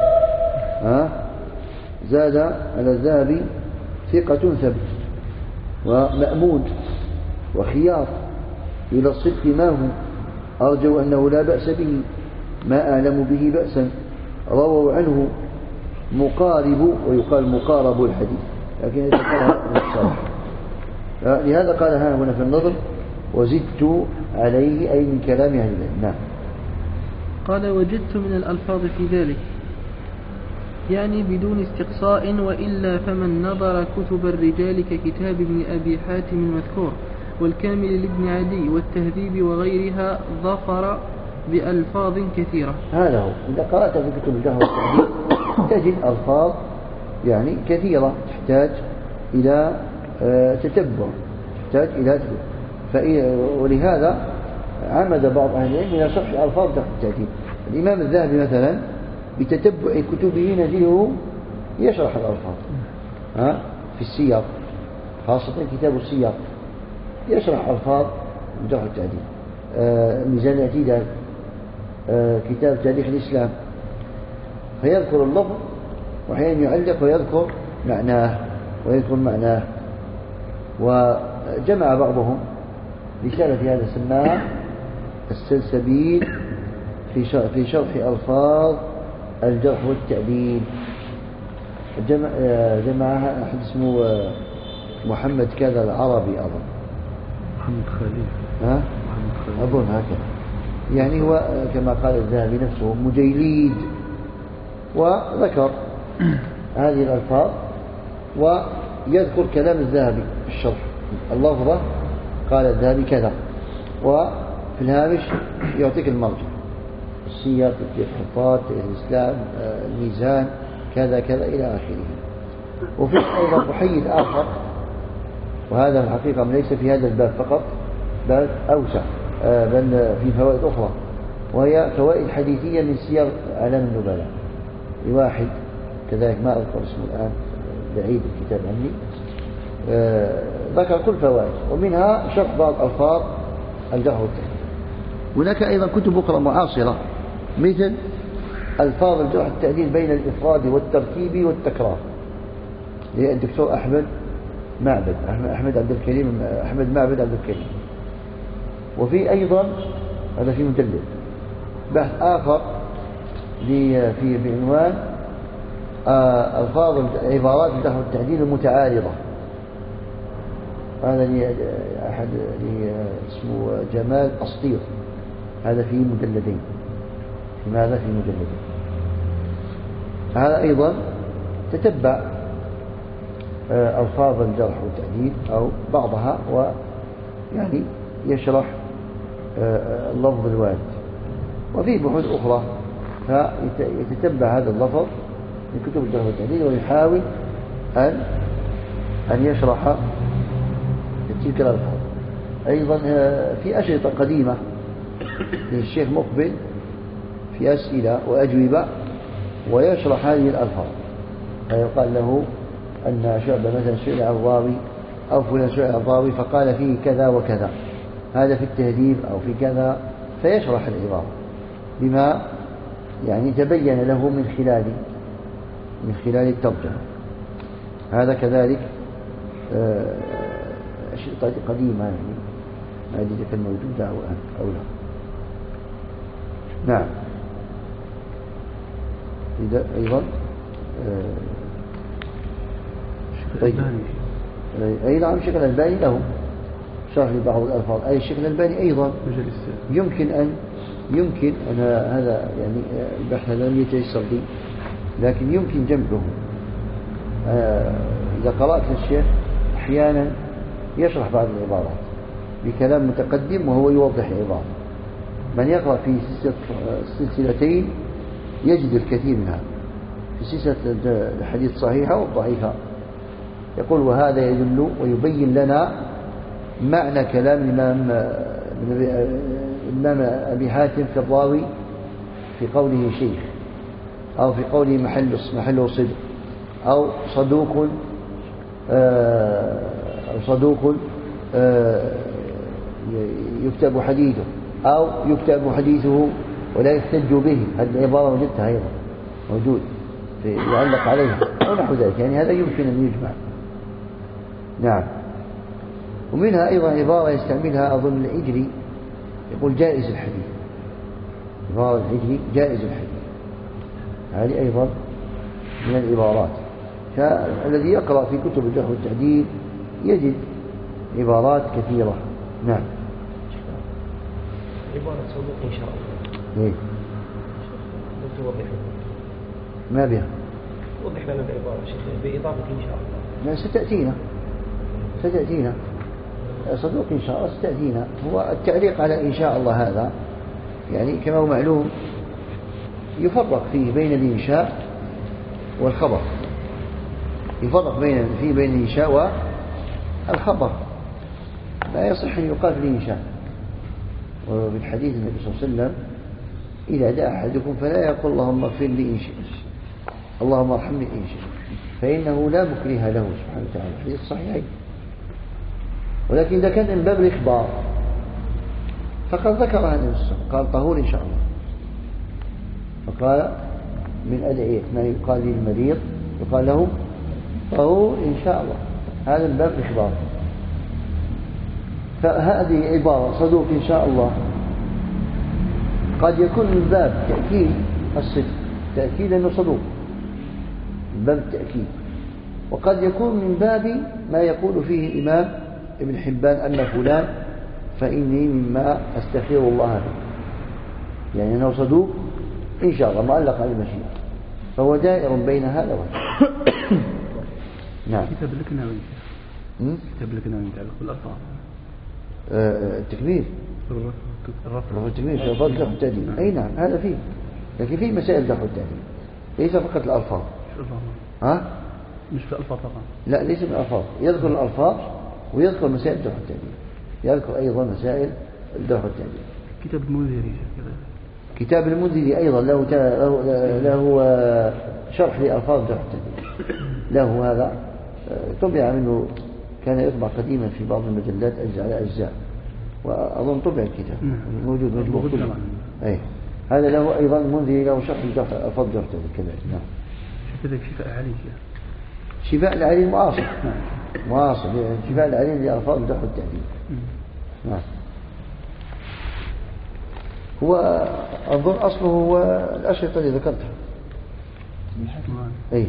زاد على الذهبي ثقة ثبت ومأمون وخيار إلى الصدق ما هو، أرجو أنه لا بأس به، ما أعلم به بأسا، رووا عنه مقارب، ويقال مقارب الحديث لكن يذكرها الصالح. لهذا قال ها هنا في النظر: وزدت عليه أي من كلام أهل العلم. نعم. قال: وجدت من الألفاظ في ذلك، يعني بدون استقصاء، وإلا فمن نظر كتب الرجال ككتاب ابن أبي حاتم المذكور والكامل لابن عدي والتهذيب وغيرها ظفر بألفاظ كثيرة. هذا هو، إذا قرأت في كتب الجهر والتعديل تجد ألفاظ يعني كثيرة تحتاج إلى تتبع، ولهذا عمد بعض أهل العلم إلى شرح ألفاظ جهر والتعديل. الإمام الذهبي مثلا بتتبع كتبه نجده يشرح الألفاظ في السياق، خاصة كتاب السياق يشرح ألفاظ الجهر والتعديل. ميزان الاعتدال، كتاب تاريخ الإسلام، فيذكر اللفظ وأحيانا يعلق ويذكر معناه. وجمع بعضهم رسالة هذا سماها السلسبيل في شرح ألفاظ الجرح والتعديل. جمعها أحد اسمه محمد كذا العربي أظن، محمد خليل، أظن هكذا، يعني هو كما قال الذهبي نفسه مجيليد، وذكر هذه الألفاظ ويذكر كلام الذهبي الشرح، اللفظة قال الذهبي كذا، وفي الهامش يعطيك المرجع، السياق، الحفاظ، الإسلام، الميزان، كذا كذا إلى آخره. وفي أيضا محيد آخر، وهذا الحقيقة ليس في هذا الباب فقط بل أوسع، بل في فوائد أخرى، وهي فوائد حديثية من سير أعلام النبلاء لواحد كذلك ما أذكر اسمه الآن، بعيد الكتاب عني، ذكر كل فوائد، ومنها شرح بعض ألفاظ الجرح والتعديل. هناك أيضا كتب أخرى معاصرة مثل ألفاظ الجرح والتعديل بين الإفراد والترتيب والتكرار للدكتور أحمد معبد عبد الكريم. وفي أيضا هذا في مجلد بحث آخر في بعنوان ألفاظ عبارات الجرح والتعديل المتعارضة، هذا أحد اسمه جمال أسطير، هذا في مجلدين. هذا أيضا تتبع ألفاظ الجرح والتعديل أو بعضها، ويعني يشرح اللفظ الوارد. وفي بحوث أخرى فيتتبع هذا اللفظ من كتب الجرح والتعديل ويحاول أن يشرح تلك الألفاظ. أيضا في أشرطة قديمة للشيخ مقبل في أسئلة وأجوبة ويشرح هذه الألفاظ، فيقال له أن شعبة مثلا سئل عن الراوي أو فلان سئل عن الراوي فقال فيه كذا وكذا، هذا في التهذيب أو في كذا، فيشرح العبارة بما يعني تبين له من خلال الترجمة. هذا كذلك أشرطة قديمة يعني ما أدري إذا كان موجودة أو لا. نعم. أيضا طيب. أي نعم الشيخ الألباني له شرح لبعض الألفاظ. أي الشيخ الألباني أيضا يمكن أن هذا يعني البحث لم يتيسر لي، لكن يمكن جمعه. إذا قرأت الشيخ أحيانا يشرح بعض العبارات بكلام متقدم وهو يوضح العبارة. من يقرأ في سلسلتين يجد الكثير منها، في سلسلة الحديث الصحيحة والضعيفة، يقول وهذا يدل ويبين لنا معنى كلام الإمام أبي حاتم في الراوي في قوله شيخ، أو في قوله محله صدق، أو صدوق يكتب حديثه، أو يكتب حديثه ولا يحتج به. هذه العبارة وجدتها أيضا موجود يعلق عليها أو نحو ذلك، يعني هذا يمكن أن يجمع. نعم. ومنها أيضا عبارة يستعملها أظن العجلي، يقول جائز الحديث، عبارة العجلي جائز الحديث، هذه أيضا من العبارات. فالذي يقرأ في كتب الجرح والتعديل يجد عبارات كثيرة. نعم. عبارة صدوق إن شاء الله. إيه؟ ما بها؟ وضح لنا العبارة شيخ بإضافة إن شاء الله. لا ستأتينا صدوق إن شاء الله ستأتينا. هو التعليق على إن شاء الله هذا يعني كما هو معلوم يفرق فيه بين الإنشاء والخبر، يفرق بين الإنشاء والخبر. لا يصح أن يقال في الإنشاء، وبالحديث النبي صلى الله عليه وسلم إذا دعا أحدكم فلا يقول اللهم اغفر لي إن شئت، اللهم ارحمني إن شئت، فإنه لا مكره له سبحانه وتعالى. الحديث صحيح. ولكن إذا كان من باب الإخبار فقد ذكرها النبي صلى الله عليه وسلم، قال طهور إن شاء الله، فقال من أدعية ما يقال للمريض يقال له طهور إن شاء الله، هذا من باب الإخبار. فهذه عبارة صدوق إن شاء الله قد يكون من باب تأكيد الصدق، تأكيد أنه صدوق، من باب التأكيد، وقد يكون من باب ما يقول فيه الإمام ابن حبان أن فلان فإني مما أستخير الله به، يعني أنه صدوق إن شاء الله معلق على المشيئة، فهو دائر بين هذا وهذا. نعم. كتاب الكناوي يتعلق بالألفاظ. التكبير رفع التكبير في ألفاظ الجرح والتعديل. أي نعم هذا فيه، لكن فيه مسائل الجرح والتعديل ليس فقط الألفاظ. ها؟ مش في الألفاظ فقط. لا ليس من الألفاظ، يذكر الألفاظ ويذكر مسائل الجرح والتعديل، يذكر أيضا مسائل الجرح والتعديل. كتاب المنذري كتاب المنذري أيضا له شرح لألفاظ الجرح والتعديل، له هذا طبع منه، كان يطبع قديما في بعض المجلات على أجزاء، وأظن طبع الكتاب موجود مجموع كله. أي هذا له أيضا منذري له شرح ألفاظ الجرح والتعديل كذلك. نعم. شفاء العليل. شفاء العليل معاصر شفاء العليل لألفاظ الجرح والتعديل. نعم. هو أظن أصله هو الأشرطة اللي ذكرتها. أي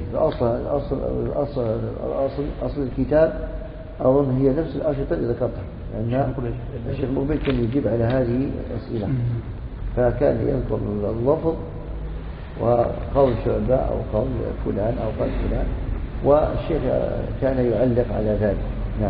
أصل الكتاب أظن هي نفس الأشرطة اللي ذكرتها، لأن الشيخ مقبل كان يجيب على هذه الأسئلة، فكان يذكر اللفظ وقول شعبة أو قول فلان أو قول فلان، والشيخ كان يعلق على ذلك. نعم.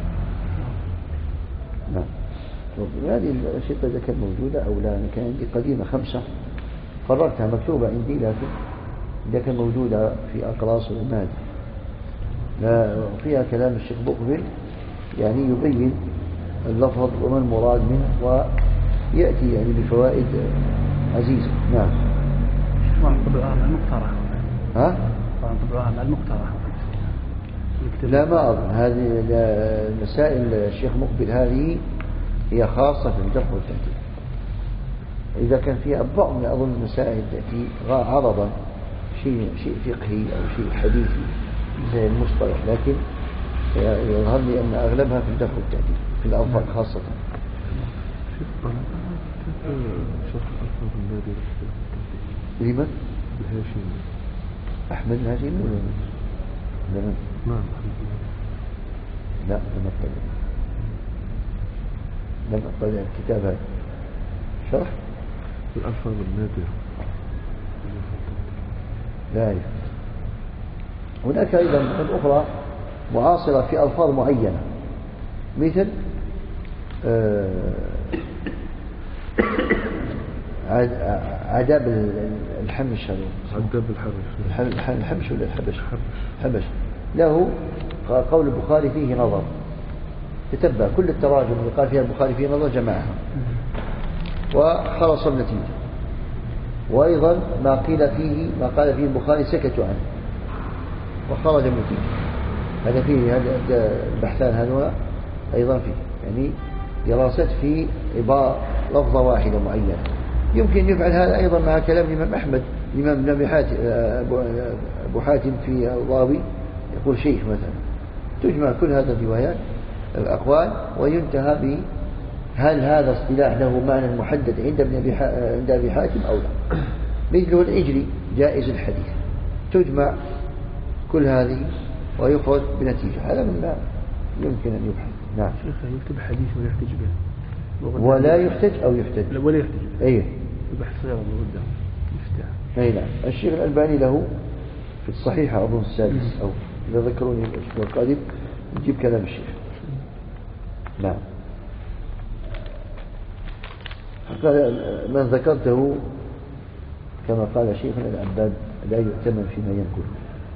نعم. هذه الأشرطة إذا كانت موجودة أو لا، أنا كان عندي قديمة 5 فرغتها مكتوبة عندي، لكن إذا كان موجودة في أقراص العماد لا فيها كلام الشيخ مقبل يعني يبين اللفظ وما المراد منه، ويأتي يعني بفوائد عزيزة. نعم. طبعها مع المقترح. ها؟ طبعها مع المقترح. لا ما أظن هذه المسائل الشيخ مقبل هذه هي خاصة في الجرح والتعديل. إذا كان فيها بعض من أظن المسائل التي عرضا شيء فقهي أو شيء حديثي زي المصطلح، لكن يظهر لي أن أغلبها في الجرح والتعديل في الألفاظ خاصة. لمن؟ الهاشمي. أحمد الهاشمي ولا من؟ نعم. لا لم أطلع الكتاب هذا. شرح الألفاظ النادرة. لا يفهم. هناك أيضا أخرى معاصرة في ألفاظ معينة، مثل عذاب الحمش. عذاب الحمش ولا الحبش له قول البخاري فيه نظر. تتبع كل التراجم اللي قال فيها البخاري فيه نظر جمعها وخلص النتيجة. وأيضا ما قال فيه البخاري سكتوا عنه وخرج النتيجة. هذا فيه البحثان هذولا أيضا فيه يعني دراسات في لفظة واحدة معينة. يمكن يفعل هذا أيضا مع كلام الإمام أحمد. الإمام أبو حاتم في الراوي يقول شيخ مثلا، تجمع كل هذه الروايات الأقوال وينتهى ب هل هذا اصطلاح له معنى محدد عند أبي حاتم أو لا. مثله الإجري جائز الحديث، تجمع كل هذه ويخرج بنتيجة. هذا مما يمكن أن يبحث. نعم. شيخ يكتب حديث ولا يحتج به ولا يحتج أو يحتج ولا يحتج به. أيه البحث صغير مودة يفتح. أي نعم. الشيخ الألباني له في الصحيحة أظن السادس أو إذا ذكروني الأسبوع القادم نجيب كلام الشيخ. نعم. قال من ذكرته كما قال شيخنا العباد لا يؤتمن فيما ينقل.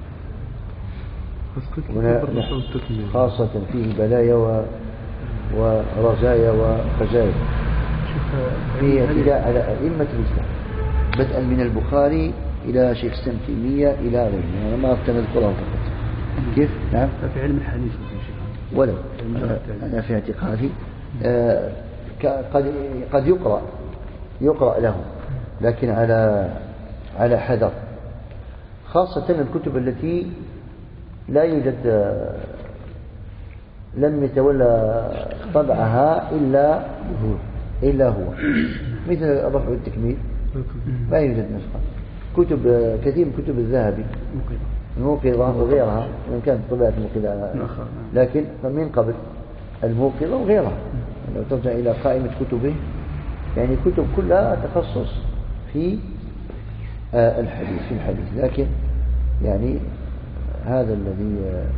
خاصة فيه بلايا ورزايا وخزايا فيه اعتداء على أئمة الإسلام بدءا من البخاري إلى شيخ سام تيمية إلى غيره. أنا ما أردت أن أذكرها فقط. كيف؟ نعم. في علم الحديث ولو أنا في اعتقادي قد يقرأ له لكن على حذر، خاصة الكتب التي لا يوجد لم يتولى طبعها إلا هو مثل الرفع والتكميل ما يوجد نسخة. كثير من كتب الذهبي الموقظة وغيرها وإن كانت طبعت الموقظة لكن من قبل الموقظة وغيرها. لو ترجع إلى قائمة كتبه يعني كتب كلها تخصص في الحديث لكن يعني هذا الذي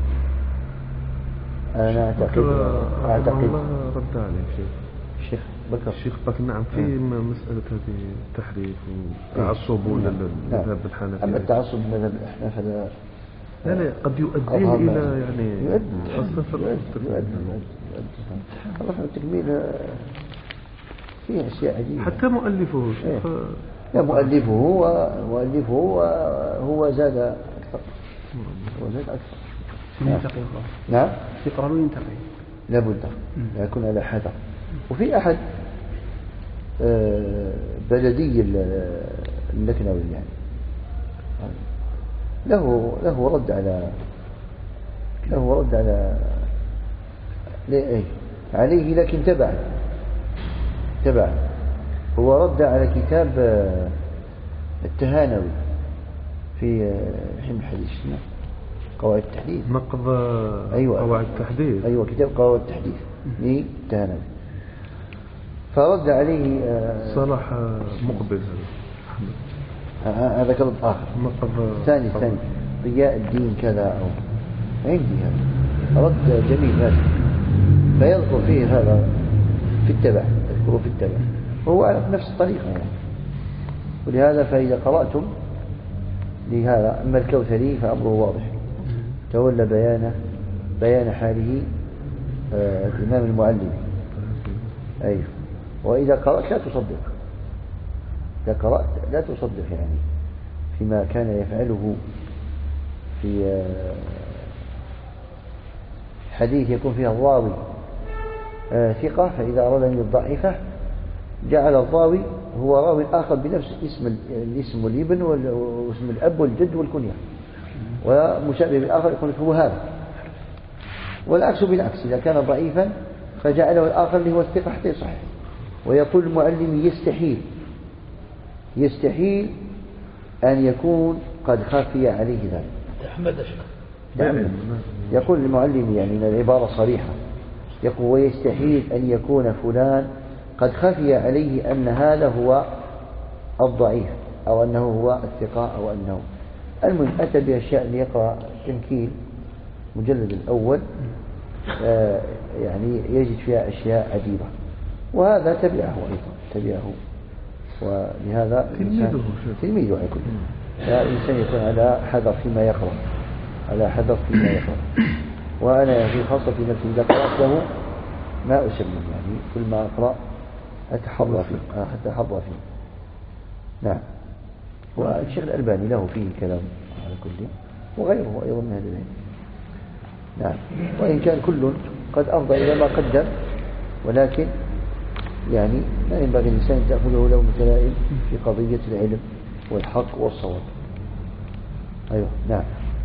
أنا أعتقد رد عليه الشيخ بكر. الشيخ بكر نعم في مسألة هذه التحريف والتعصب للمذهب الحنفي. أما التعصب للمذهب الأحناف هذا لا قد يؤدي إلى يعني يؤدي الرفع والتكميل فيه أشياء عجيبة. حتى مؤلفه شيخ لا مؤلفه هو زاد أكثر. نعم. يقرأ وينتقي لابد يكون على حذر. وفي أحد بلدي اللكنوي يعني له رد عليه لكن تبع هو رد على كتاب التهانوي في علم الحديث قواعد التحديث نقض. أيوة. قواعد التحديث. أيوة كتاب قواعد التحديث للتهانوي فرد عليه صلاح مقبل هذا كلام آخر ثاني ضياء الدين كذا أو عندي هذا رد جميل هذا فيذكر فيه هذا في التبع يذكره في التبع وهو على نفس الطريقة يعني. ولهذا فإذا قرأتم لهذا أما الكوثري فأمره واضح تولى بيان حاله الإمام المعلم أيوه. وإذا قرأت لا تصدق، إذا قرأت لا تصدق يعني فيما كان يفعله في حديث يكون فيها الراوي ثقة، فإذا أراد أن يضعفه جعل الراوي هو راوي آخر بنفس الاسم والابن واسم الأب والجد والكنية، ومشابه بالآخر يقول هو هذا، والعكس بالعكس، إذا كان ضعيفا فجعله الآخر اللي هو الثقة حتى يصحح. ويقول المعلم يستحيل أن يكون قد خفي عليه ذلك. أحمد أشكر. يقول المعلم يعني العبارة صريحة، يقول ويستحيل أن يكون فلان قد خفي عليه أن هذا هو الضعيف أو أنه هو الثقة أو أنه المهم. أتى بأشياء ليقرأ تنكيل مجلد الأول يعني يجد فيها أشياء عجيبة، وهذا تبعه أيضا ولهذا تلميذه على كل الإنسان يكون على حذر فيما يقرأ، وأنا يعني خاصة في نفسي إذا قرأت له ما أسلم، يعني كل ما أقرأ أتحرى فيه. نعم. والشيخ الألباني له فيه كلام على كل، وغيره أيضا من هذا العلم. نعم. وإن كان كل قد أفضى إلى ما قدم، ولكن يعني ما ينبغي الإنسان أن تأخذه له متلائم في قضية العلم والحق والصواب. أيوه. نعم.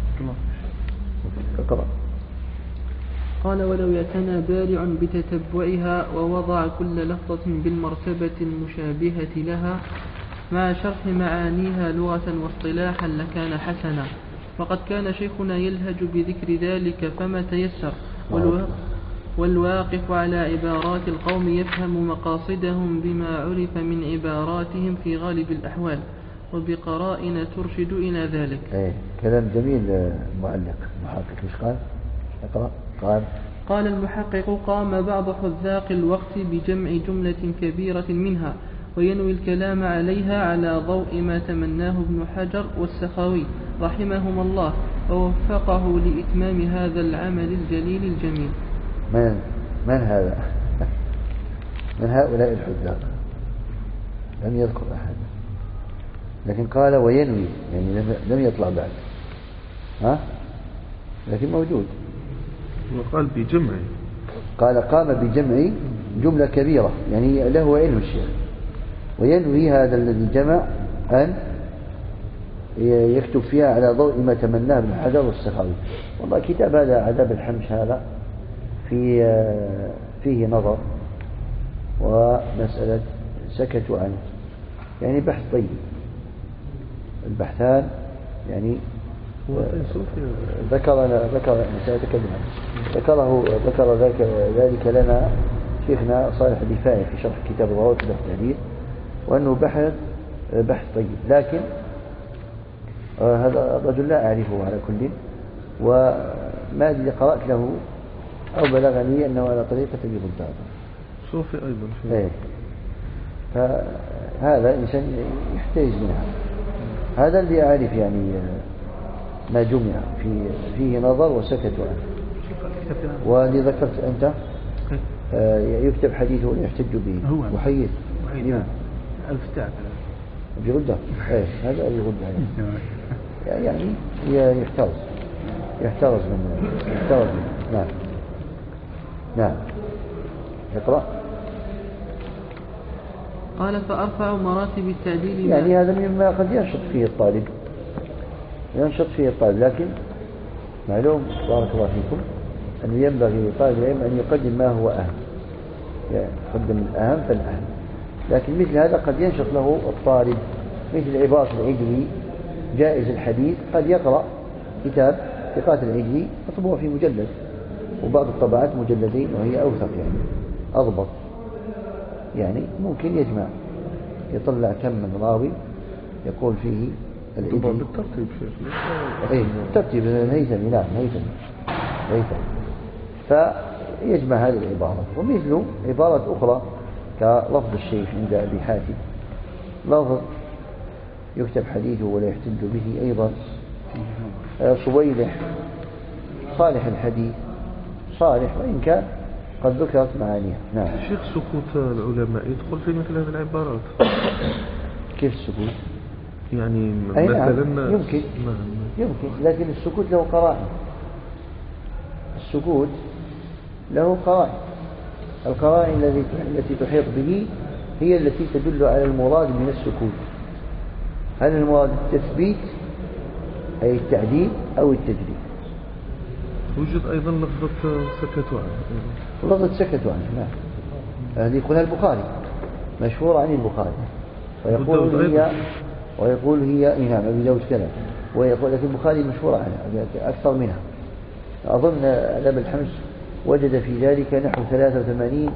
اقرأ. قال ولو يعتنى بارع بتتبعها ووضع كل لفظة بالمرتبة المشابهة لها مع شرح معانيها لغة واصطلاحا لكان حسنا، وقد كان شيخنا يلهج بذكر ذلك فما تيسر، والواقف على عبارات القوم يفهم مقاصدهم بما عرف من عباراتهم في غالب الأحوال، وبقرائن ترشد إلى ذلك. كلام جميل. المحقق مش قال؟ اقرأ. قال المحقق قام بعض حذاق الوقت بجمع جملة كبيرة منها وينوي الكلام عليها على ضوء ما تمناه ابن حجر والسخاوي رحمهما الله، ووفقه لإتمام هذا العمل الجليل الجميل. من هذا؟ من هؤلاء الحذاق؟ لم يذكر أحد، لكن قال وينوي، يعني لم يطلع بعد، لكن موجود. وقال بجمع، قال قام بجمع جملة كبيرة، يعني له علم الشيخ، وينوي هذا الذي جمع أن يكتب فيها على ضوء ما تمناه ابن حجر والسخاوي. والله كتاب هذا عذاب الحمش هذا فيه نظر ومسألة سكتوا عنه، يعني بحث طيب. البحثان يعني ذكر ذلك لنا شيخنا صالح الدفاعي في شرح كتاب الرواتب والتحديث، وأنه بحث طيب، لكن هذا الرجل لا أعرفه على كل، وما أدري قرأت له أو بلغني أنه على طريقة أبي غداد صوفي أيضا. فهذا إنسان يحتاج منها. هذا اللي أعرف يعني ما جمع فيه نظر وسكتوا عنه. واللي ذكرت أنت يكتب حديثه ويحتج به وحيد لمن؟ الفتاة أبي غدة. هذا أبي غدة يعني يحترز منه. نعم. اقرأ. قال فأرفع مراتب التعديل، يعني هذا مما قد ينشط فيه الطالب، لكن معلوم بارك الله فيكم أنه ينبغي لطالب العلم أن يقدم ما هو أهم، يقدم الأهم فالأهم. لكن مثل هذا قد ينشط له الطالب، مثل عبارة العجلي جائز الحديث، قد يقرأ كتاب ثقات العجلي مطبوع في مجلد، وبعض الطبعات مجلدين وهي أوثق يعني أضبط، يعني ممكن يجمع يطلع كم من راوي يقول فيه العجلي بالترتيب شيخ. بالترتيب الهيثمي. نعم هيثمي. فيجمع هذه العبارة، ومثله عبارة أخرى كلفظ الشيخ عند أبي حاتم، لفظ يكتب حديثه ولا يحتج به أيضا. صويلح صالح الحديث، صالح وإن كان قد ذكرت معانيها. نعم. شيخ سكوت العلماء يدخل في مثل هذه العبارات؟ كيف السكوت؟ يعني مثلا نعم. يمكن لكن السكوت له قرائن. السكوت له قرائن. القرائن التي تحيط به هي التي تدل على المراد من السكوت. هل المراد التثبيت أي التعديل أو التجريد؟ وجد أيضا لفظة سكتوا عنه. لفظة سكتوا عنه. نعم. هذه يقولها البخاري، مشهورة عن البخاري، ويقول هي نعم أبي داود كلام، ويقول لكن البخاري مشهورة عنها أكثر منها. أظن أدب الحمص وجد في ذلك نحو 83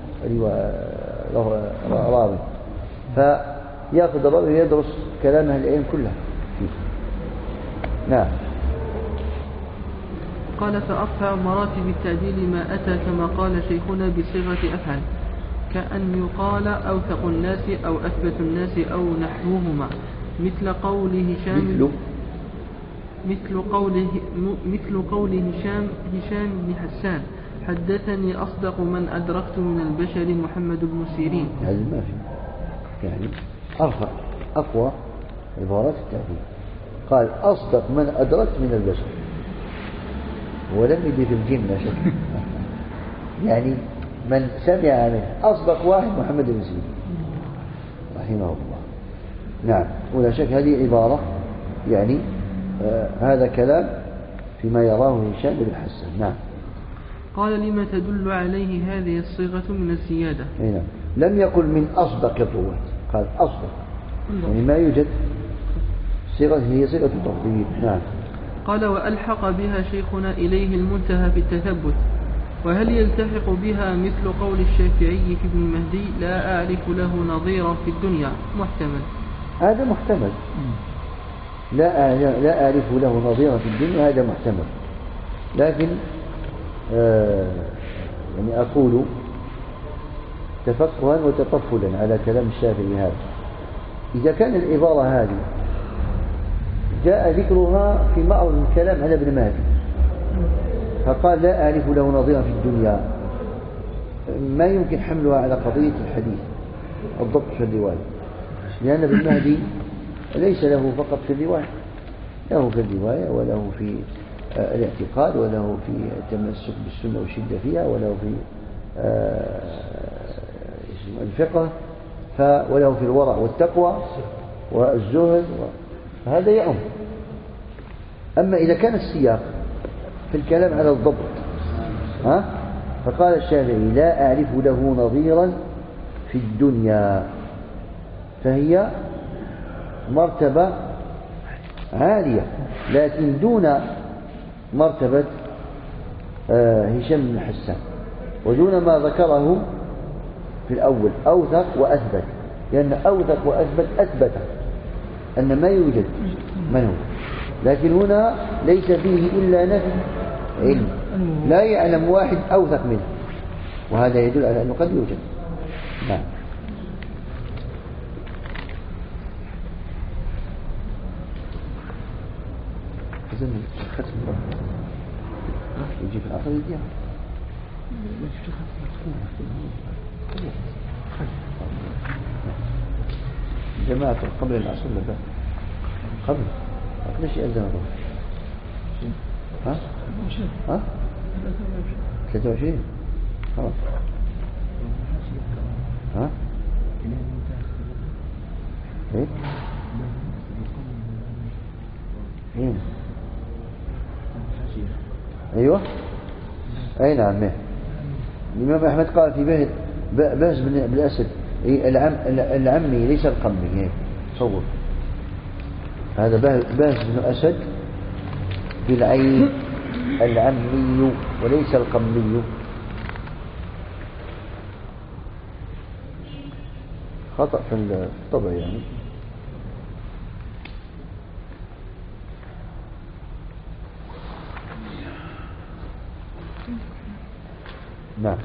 راوي، فيأخذ الراوي ويدرس كلام أهل العلم كلها فيه. نعم. قال فأرفع مراتب التعديل ما أتى كما قال شيخنا بصيغة أفعل، كأن يقال أوثق الناس أو أثبت الناس أو نحوهما، مثل قول هشام بن حسان حدثني أصدق من أدركت من البشر محمد بن سيرين. هذا ما في يعني أرفع أقوى عبارات التعديل. قال أصدق من أدركت من البشر، ولم يجي في الجن شك يعني من سمع منه أصدق واحد محمد بن سيرين رحمه الله. نعم. ولا شك هذه عبارة يعني هذا كلام فيما يراه هشام بن حسان. نعم. قال لما تدل عليه هذه الصيغة من الزيادة؟ نعم. لم يقل من أصدق الرواة، قال أصدق يعني ما يوجد صيغة هي صيغة التفضيل. نعم. قال وألحق بها شيخنا إليه المنتهى في التثبت، وهل يلتحق بها مثل قول الشافعي في ابن مهدي لا أعرف له نظيرا في الدنيا؟ محتمل. هذا محتمل. لا أعرف له نظيرا في الدنيا، هذا محتمل. لكن يعني أقول تفقها وتطفلا على كلام الشافعي هذا، إذا كان العبارة هذه جاء ذكرها في معرض من كلام على ابن مهدي فقال لا أعرف له نظيرا في الدنيا، ما يمكن حملها على قضية الحديث الضبط في الرواية، لأن ابن مهدي ليس له فقط في الرواية، له في الرواية وله في الاعتقاد وله في التمسك بالسنة والشدة فيها وله في الفقه وله في الورع والتقوى والزهد، فهذا يعم. أما إذا كان السياق في الكلام على الضبط فقال الشافعي لا أعرف له نظيرا في الدنيا، فهي مرتبة عالية لكن دون مرتبة هشام بن حسان ودون ما ذكره في الأول أوثق وأثبت، لأن أوثق وأثبت أثبت أن ما يوجد من هو، لكن هنا ليس فيه إلا نفي علم، لا يعلم واحد أوثق منه، وهذا يدل على أنه قد يوجد. نعم. يجي في الآخر يجي جماعة قبل العصر ولا قبل ليش يأذن الظهر؟ 23 خلاص. ايه ايوه اي نعم. الإمام أحمد قال في بهز بن الأسد العمي ليس القمي، تصور هذا بهز بن أسد بالعين العمي وليس القمي، خطأ في الطبع يعني. نعم.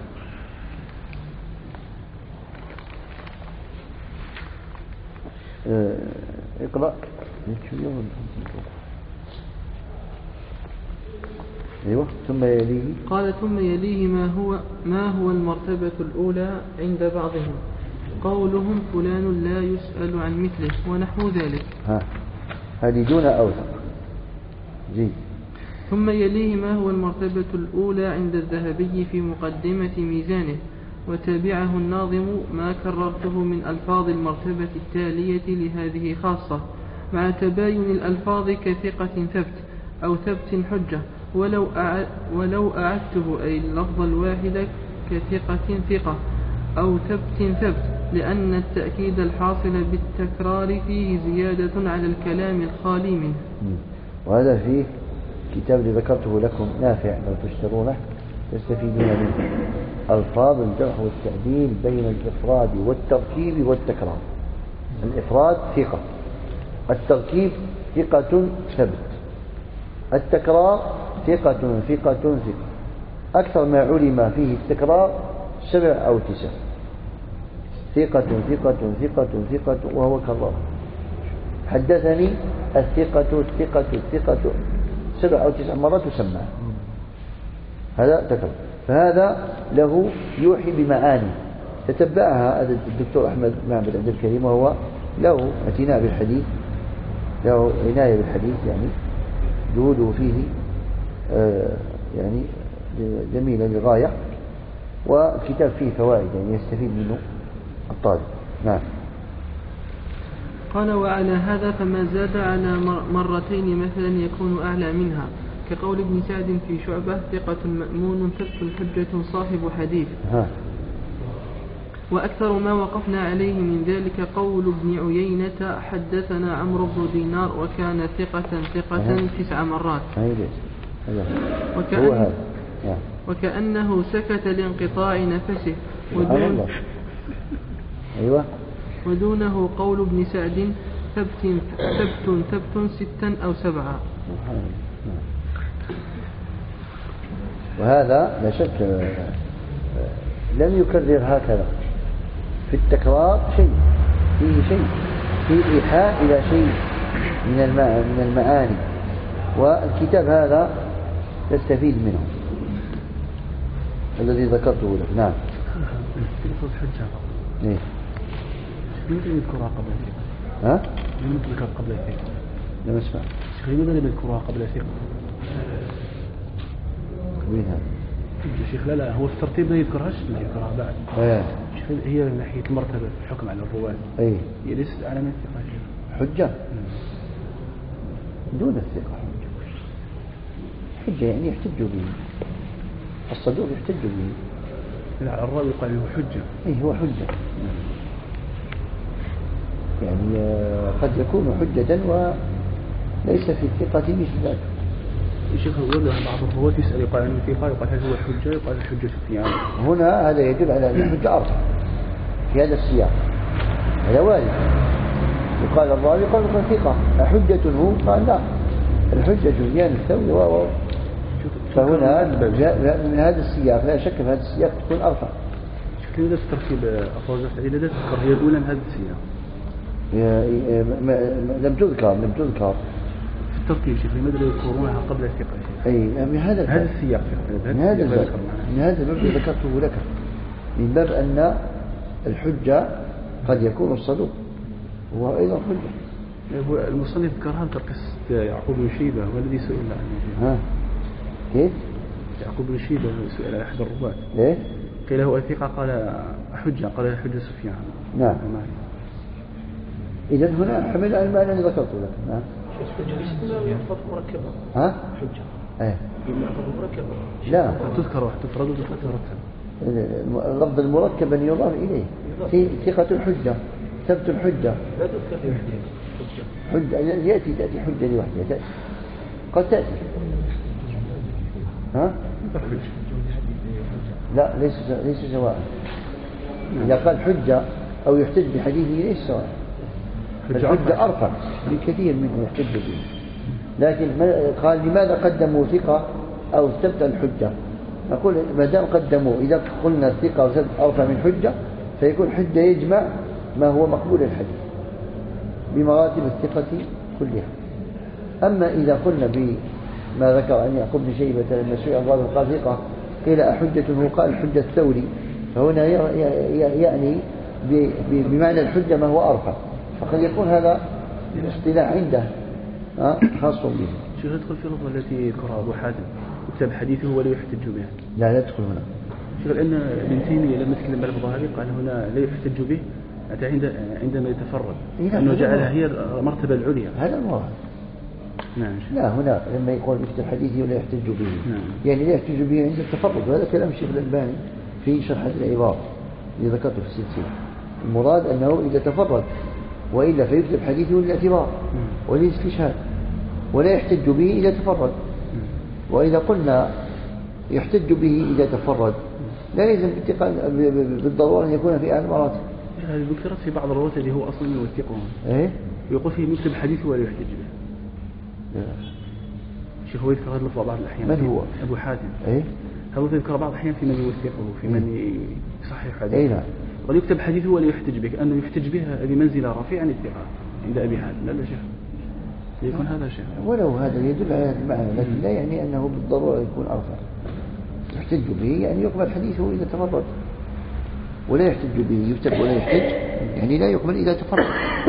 اقرأ. أيوة. ثم يليه قال ثم يليه ما هو المرتبة الأولى عند بعضهم قولهم فلان لا يسأل عن مثله ونحو ذلك. هذه دون أوثق. زين. ثم يليه ما هو المرتبة الأولى عند الذهبي في مقدمة ميزانه، وتابعه الناظم ما كررته من ألفاظ المرتبة التالية لهذه خاصة، مع تباين الألفاظ كثقة ثبت أو ثبت حجة، ولو أعدته أي اللفظ الواحد كثقة ثقة أو ثبت ثبت، لأن التأكيد الحاصل بالتكرار فيه زيادة على الكلام الخالي منه. وهذا فيه كتاب اللي ذكرته لكم نافع لو تشترونه تستفيدون منه. ألفاظ الجرح والتعديل بين الإفراد والتركيب والتكرار. الإفراد ثقة، التركيب ثقة ثبت، التكرار ثقة ثقة ثقة. أكثر ما علم فيه التكرار 7 أو 9. ثقة ثقة ثقة ثقة وهو كرر. حدثني الثقة الثقة الثقة 7 أو 9 مرات تسمى. هذا تكرر. فهذا له يوحي بمعاني تتبعها الدكتور أحمد معبد عبد الكريم، وهو له اعتناء بالحديث، له عناية بالحديث، يعني جهوده فيه يعني جميلة للغاية، والكتاب فيه فوائد يعني يستفيد منه الطالب. نعم. قال وعلى هذا فما زاد على مرتين مثلا يكون أعلى منها، كقول ابن سعد في شعبة ثقة مأمون ثبت حجة صاحب حديث. وأكثر ما وقفنا عليه من ذلك قول ابن عيينة حدثنا عمرو بن دينار وكان ثقة 9 مرات، وكأنه سكت لانقطاع نفسه. ودونه قول ابن سعد ثبت 6 أو 7. وهذا لا شك لم يكرر هكذا في التكرار شيء، فيه شيء، فيه إيحاء إلى شيء من المعاني، والكتاب هذا تستفيد منه الذي ذكرته لك. نعم. إيه؟ لماذا يذكرها قبل الثقة؟ ها؟ لماذا يذكر قبل الثقة؟ لم أسمع. لماذا يذكرها قبل الثقة؟ وين هذا؟ شيخ لا هو في الترتيب لا يذكرهاش، لا يذكرها بعد. شيخ هي من ناحية المرتبة في الحكم على الرواة. أي. هي ليست أعلى من الثقة. حجة. دون الثقة حجة يعني يحتج به، الصدوق يحتج به. لا الراوي قال هو حجة. إيه هو حجة. يعني قد يكون حجة وليس في الثقة مثل ذلك. الشيخ يقول بعض الرواة يسأل يقال عنه ثقة، يقال هل هو حجة، يقال حجة سفيان. هنا هذا يدل على أن الحجة أرفع في هذا السياق، هذا وارد. يقال الراوي قال ثقة حجة هو، قال لا الحجة سفيان الثوري فهنا من هذا السياق لا شك في هذا السياق تكون أرفع. شوف لماذا في ترتيب أفراد الحديث لا تذكر هي الأولى من هذا السياق؟ لم تذكر في الترتيب. شوف لماذا لا يذكرونها قبل الثقة؟ أي من هذا السياق، من هذا الباب الذي ذكرته لك، من باب أن الحجة قد يكون الصدوق وهو أيضا حجة. المصنف ذكرها كقصة يعقوب بن شيبة والذي سئل عنه. كيف؟ يعقوب بن شيبة سئل على أحد الرواة. إيه؟ قيل له ثقة، قال حجة، قال حجة سفيان. نعم. إذا هنا حمل على المعنى الذي ذكرته لك. نعم. مركبة. ها؟ حجة. إيه. مركبة. لا. تذكر وتفرد وتترتب. اللفظ المركب أن يضاف إليه. في ثقة الحجة، ثبت الحجة. لا تذكر في حجة. تأتي حجة لوحدها تأتي. قد تأتي. ها؟ لا ليس سواء. إذا قال حجة أو يحتج بحديثه ليس سواء. الحجة أرفع بكثير منه يحتج به. لكن قال لماذا قدموا ثقة أو ثبت الحجة؟ نقول ما دام قدموا، إذا قلنا الثقة أو ثبت أرفع من حجة فيكون حجة يجمع ما هو مقبول الحديث بمراتب الثقة كلها. أما إذا قلنا ما ذكر أن يعقوب بن شيبة لما سئل الراوي قال ثقة قيل أحجته قال حجة الثوري، فهنا يعني بمعنى الحجة ما هو أرفع، فقد يكون هذا اصطلاح عنده خاص به. شو يدخل في اللفظة التي يذكرها أبو حاتم يكتب حديثه ولا يحتج به؟ لا يدخل هنا. شوف لأن ابن تيمية لما تكلم باللفظة هذه قال هنا لا يحتج به عندما يتفرد، أنه جعلها هي المرتبة العليا. هذا المراد. نعم. لا هنا لما يقول يكتب حديثه ولا يحتج به، نعم. يعني لا يحتج به عند التفرد، وهذا كلام الشيخ الألباني في شرح العبارة اللي ذكرته في السلسلة. المراد أنه إذا تفرد، وإلا فيكتب حديثه للاعتبار وللاستشهاد، ولا يحتج به إذا تفرد. وإذا قلنا يحتج به إذا تفرد لا يلزم بالضرورة أن يكون في أعلى المراتب. هذه ذكرت في بعض الرواة اللي هو أصلا يوثقهم. إيه؟ ويقول فيه يكتب حديثه ولا يحتج به. شيخ هو يذكر هذا اللفظ بعض الأحيان. من هو؟ أبو حاتم. إيه؟ هذا يذكر بعض الأحيان في من يوثقه في من يصحح حديثه. إيه نعم. ويكتب حديثه ولا يحتج به، أنه يحتج به بمنزلة رفيعة عن الثقة عند أبي حاتم. لا شيخ يكون هذا شيء. ولو هذا يدل على المعنى، لكن لا يعني أنه بالضرورة يكون أرفع. يحتج به يعني يقبل حديثه إذا تفرد، ولا يحتج به يكتب ولا يحتج يعني لا يقبل إذا تفرد.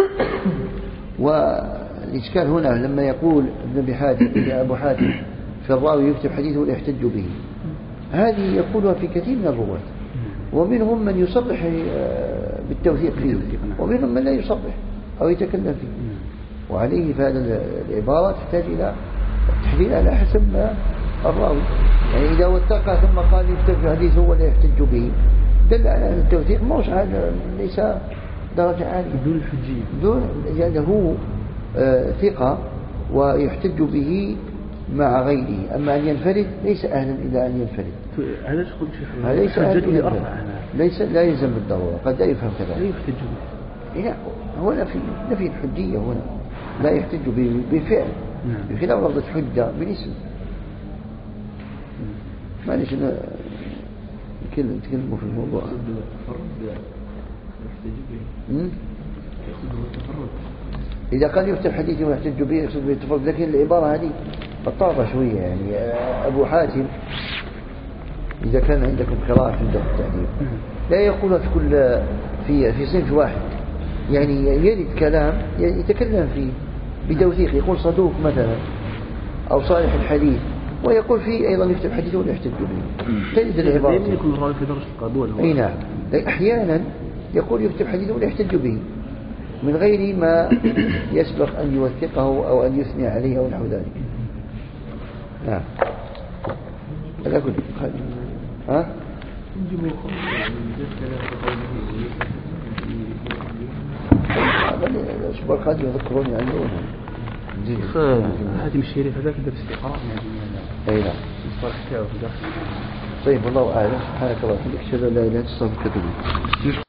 والإشكال هنا لما يقول أبو حاتم في الراوي يكتب حديثه ولا يحتج به، هذه يقولها في كثير من الرواة، ومنهم من يصرح بالتوثيق فيه، ومنهم من لا يصرح أو يتكلم فيه. وعليه فهذا العبارة تحتاج إلى التحليل على حسب ما الراوي، يعني إذا وثقها ثم قال يكتب حديثه ولا يحتج به دل على أن التوثيق ليس درجة عالية دون الحجية، لأنه هو ثقة ويحتج به مع غيره، أما أن ينفرد ليس أهلا إلى أن ينفرد. هذا شيخ ليس أهلا، لا يلزم بالضرورة، قد لا يفهم كذلك. لا يحتج به. لا هو نفي الحجية هنا، لا يحتج به بفعل، بخلاف لفظة حجة بالاسم. معلش أنا نتكلم في الموضوع. إذا قال يكتب حديثي ويحتج به يقصد به التفرد، لكن العبارة هذه بطاطة شوية. يعني أبو حاتم إذا كان عندكم قراءة عند التعليم لا يقولها في كل في صنف واحد، يعني يرد كلام يتكلم فيه بتوثيق، يقول صدوق مثلا أو صالح الحديث، ويقول فيه أيضا يكتب حديثه ولا يحتج به. تجد العبارة يكون الراوي في درجة القبول. أي نعم. أحيانا يقول يكتب حديثه ولا يحتج به من غير ما يسبق أن يوثقه أو أن يثني عليه أو نحو ذلك. نعم. هذا كله. ها؟ الأسبوع القادم يذكروني عنه. هذه الشيء فذاك ده استقراء يعني. أي نعم. مصطلح تاعه في داخل. طيب والله أعلم. سبحانك اللهم وبحمدك أشهد أن لا إله إلا أنت أستغفرك وأتوب إليك.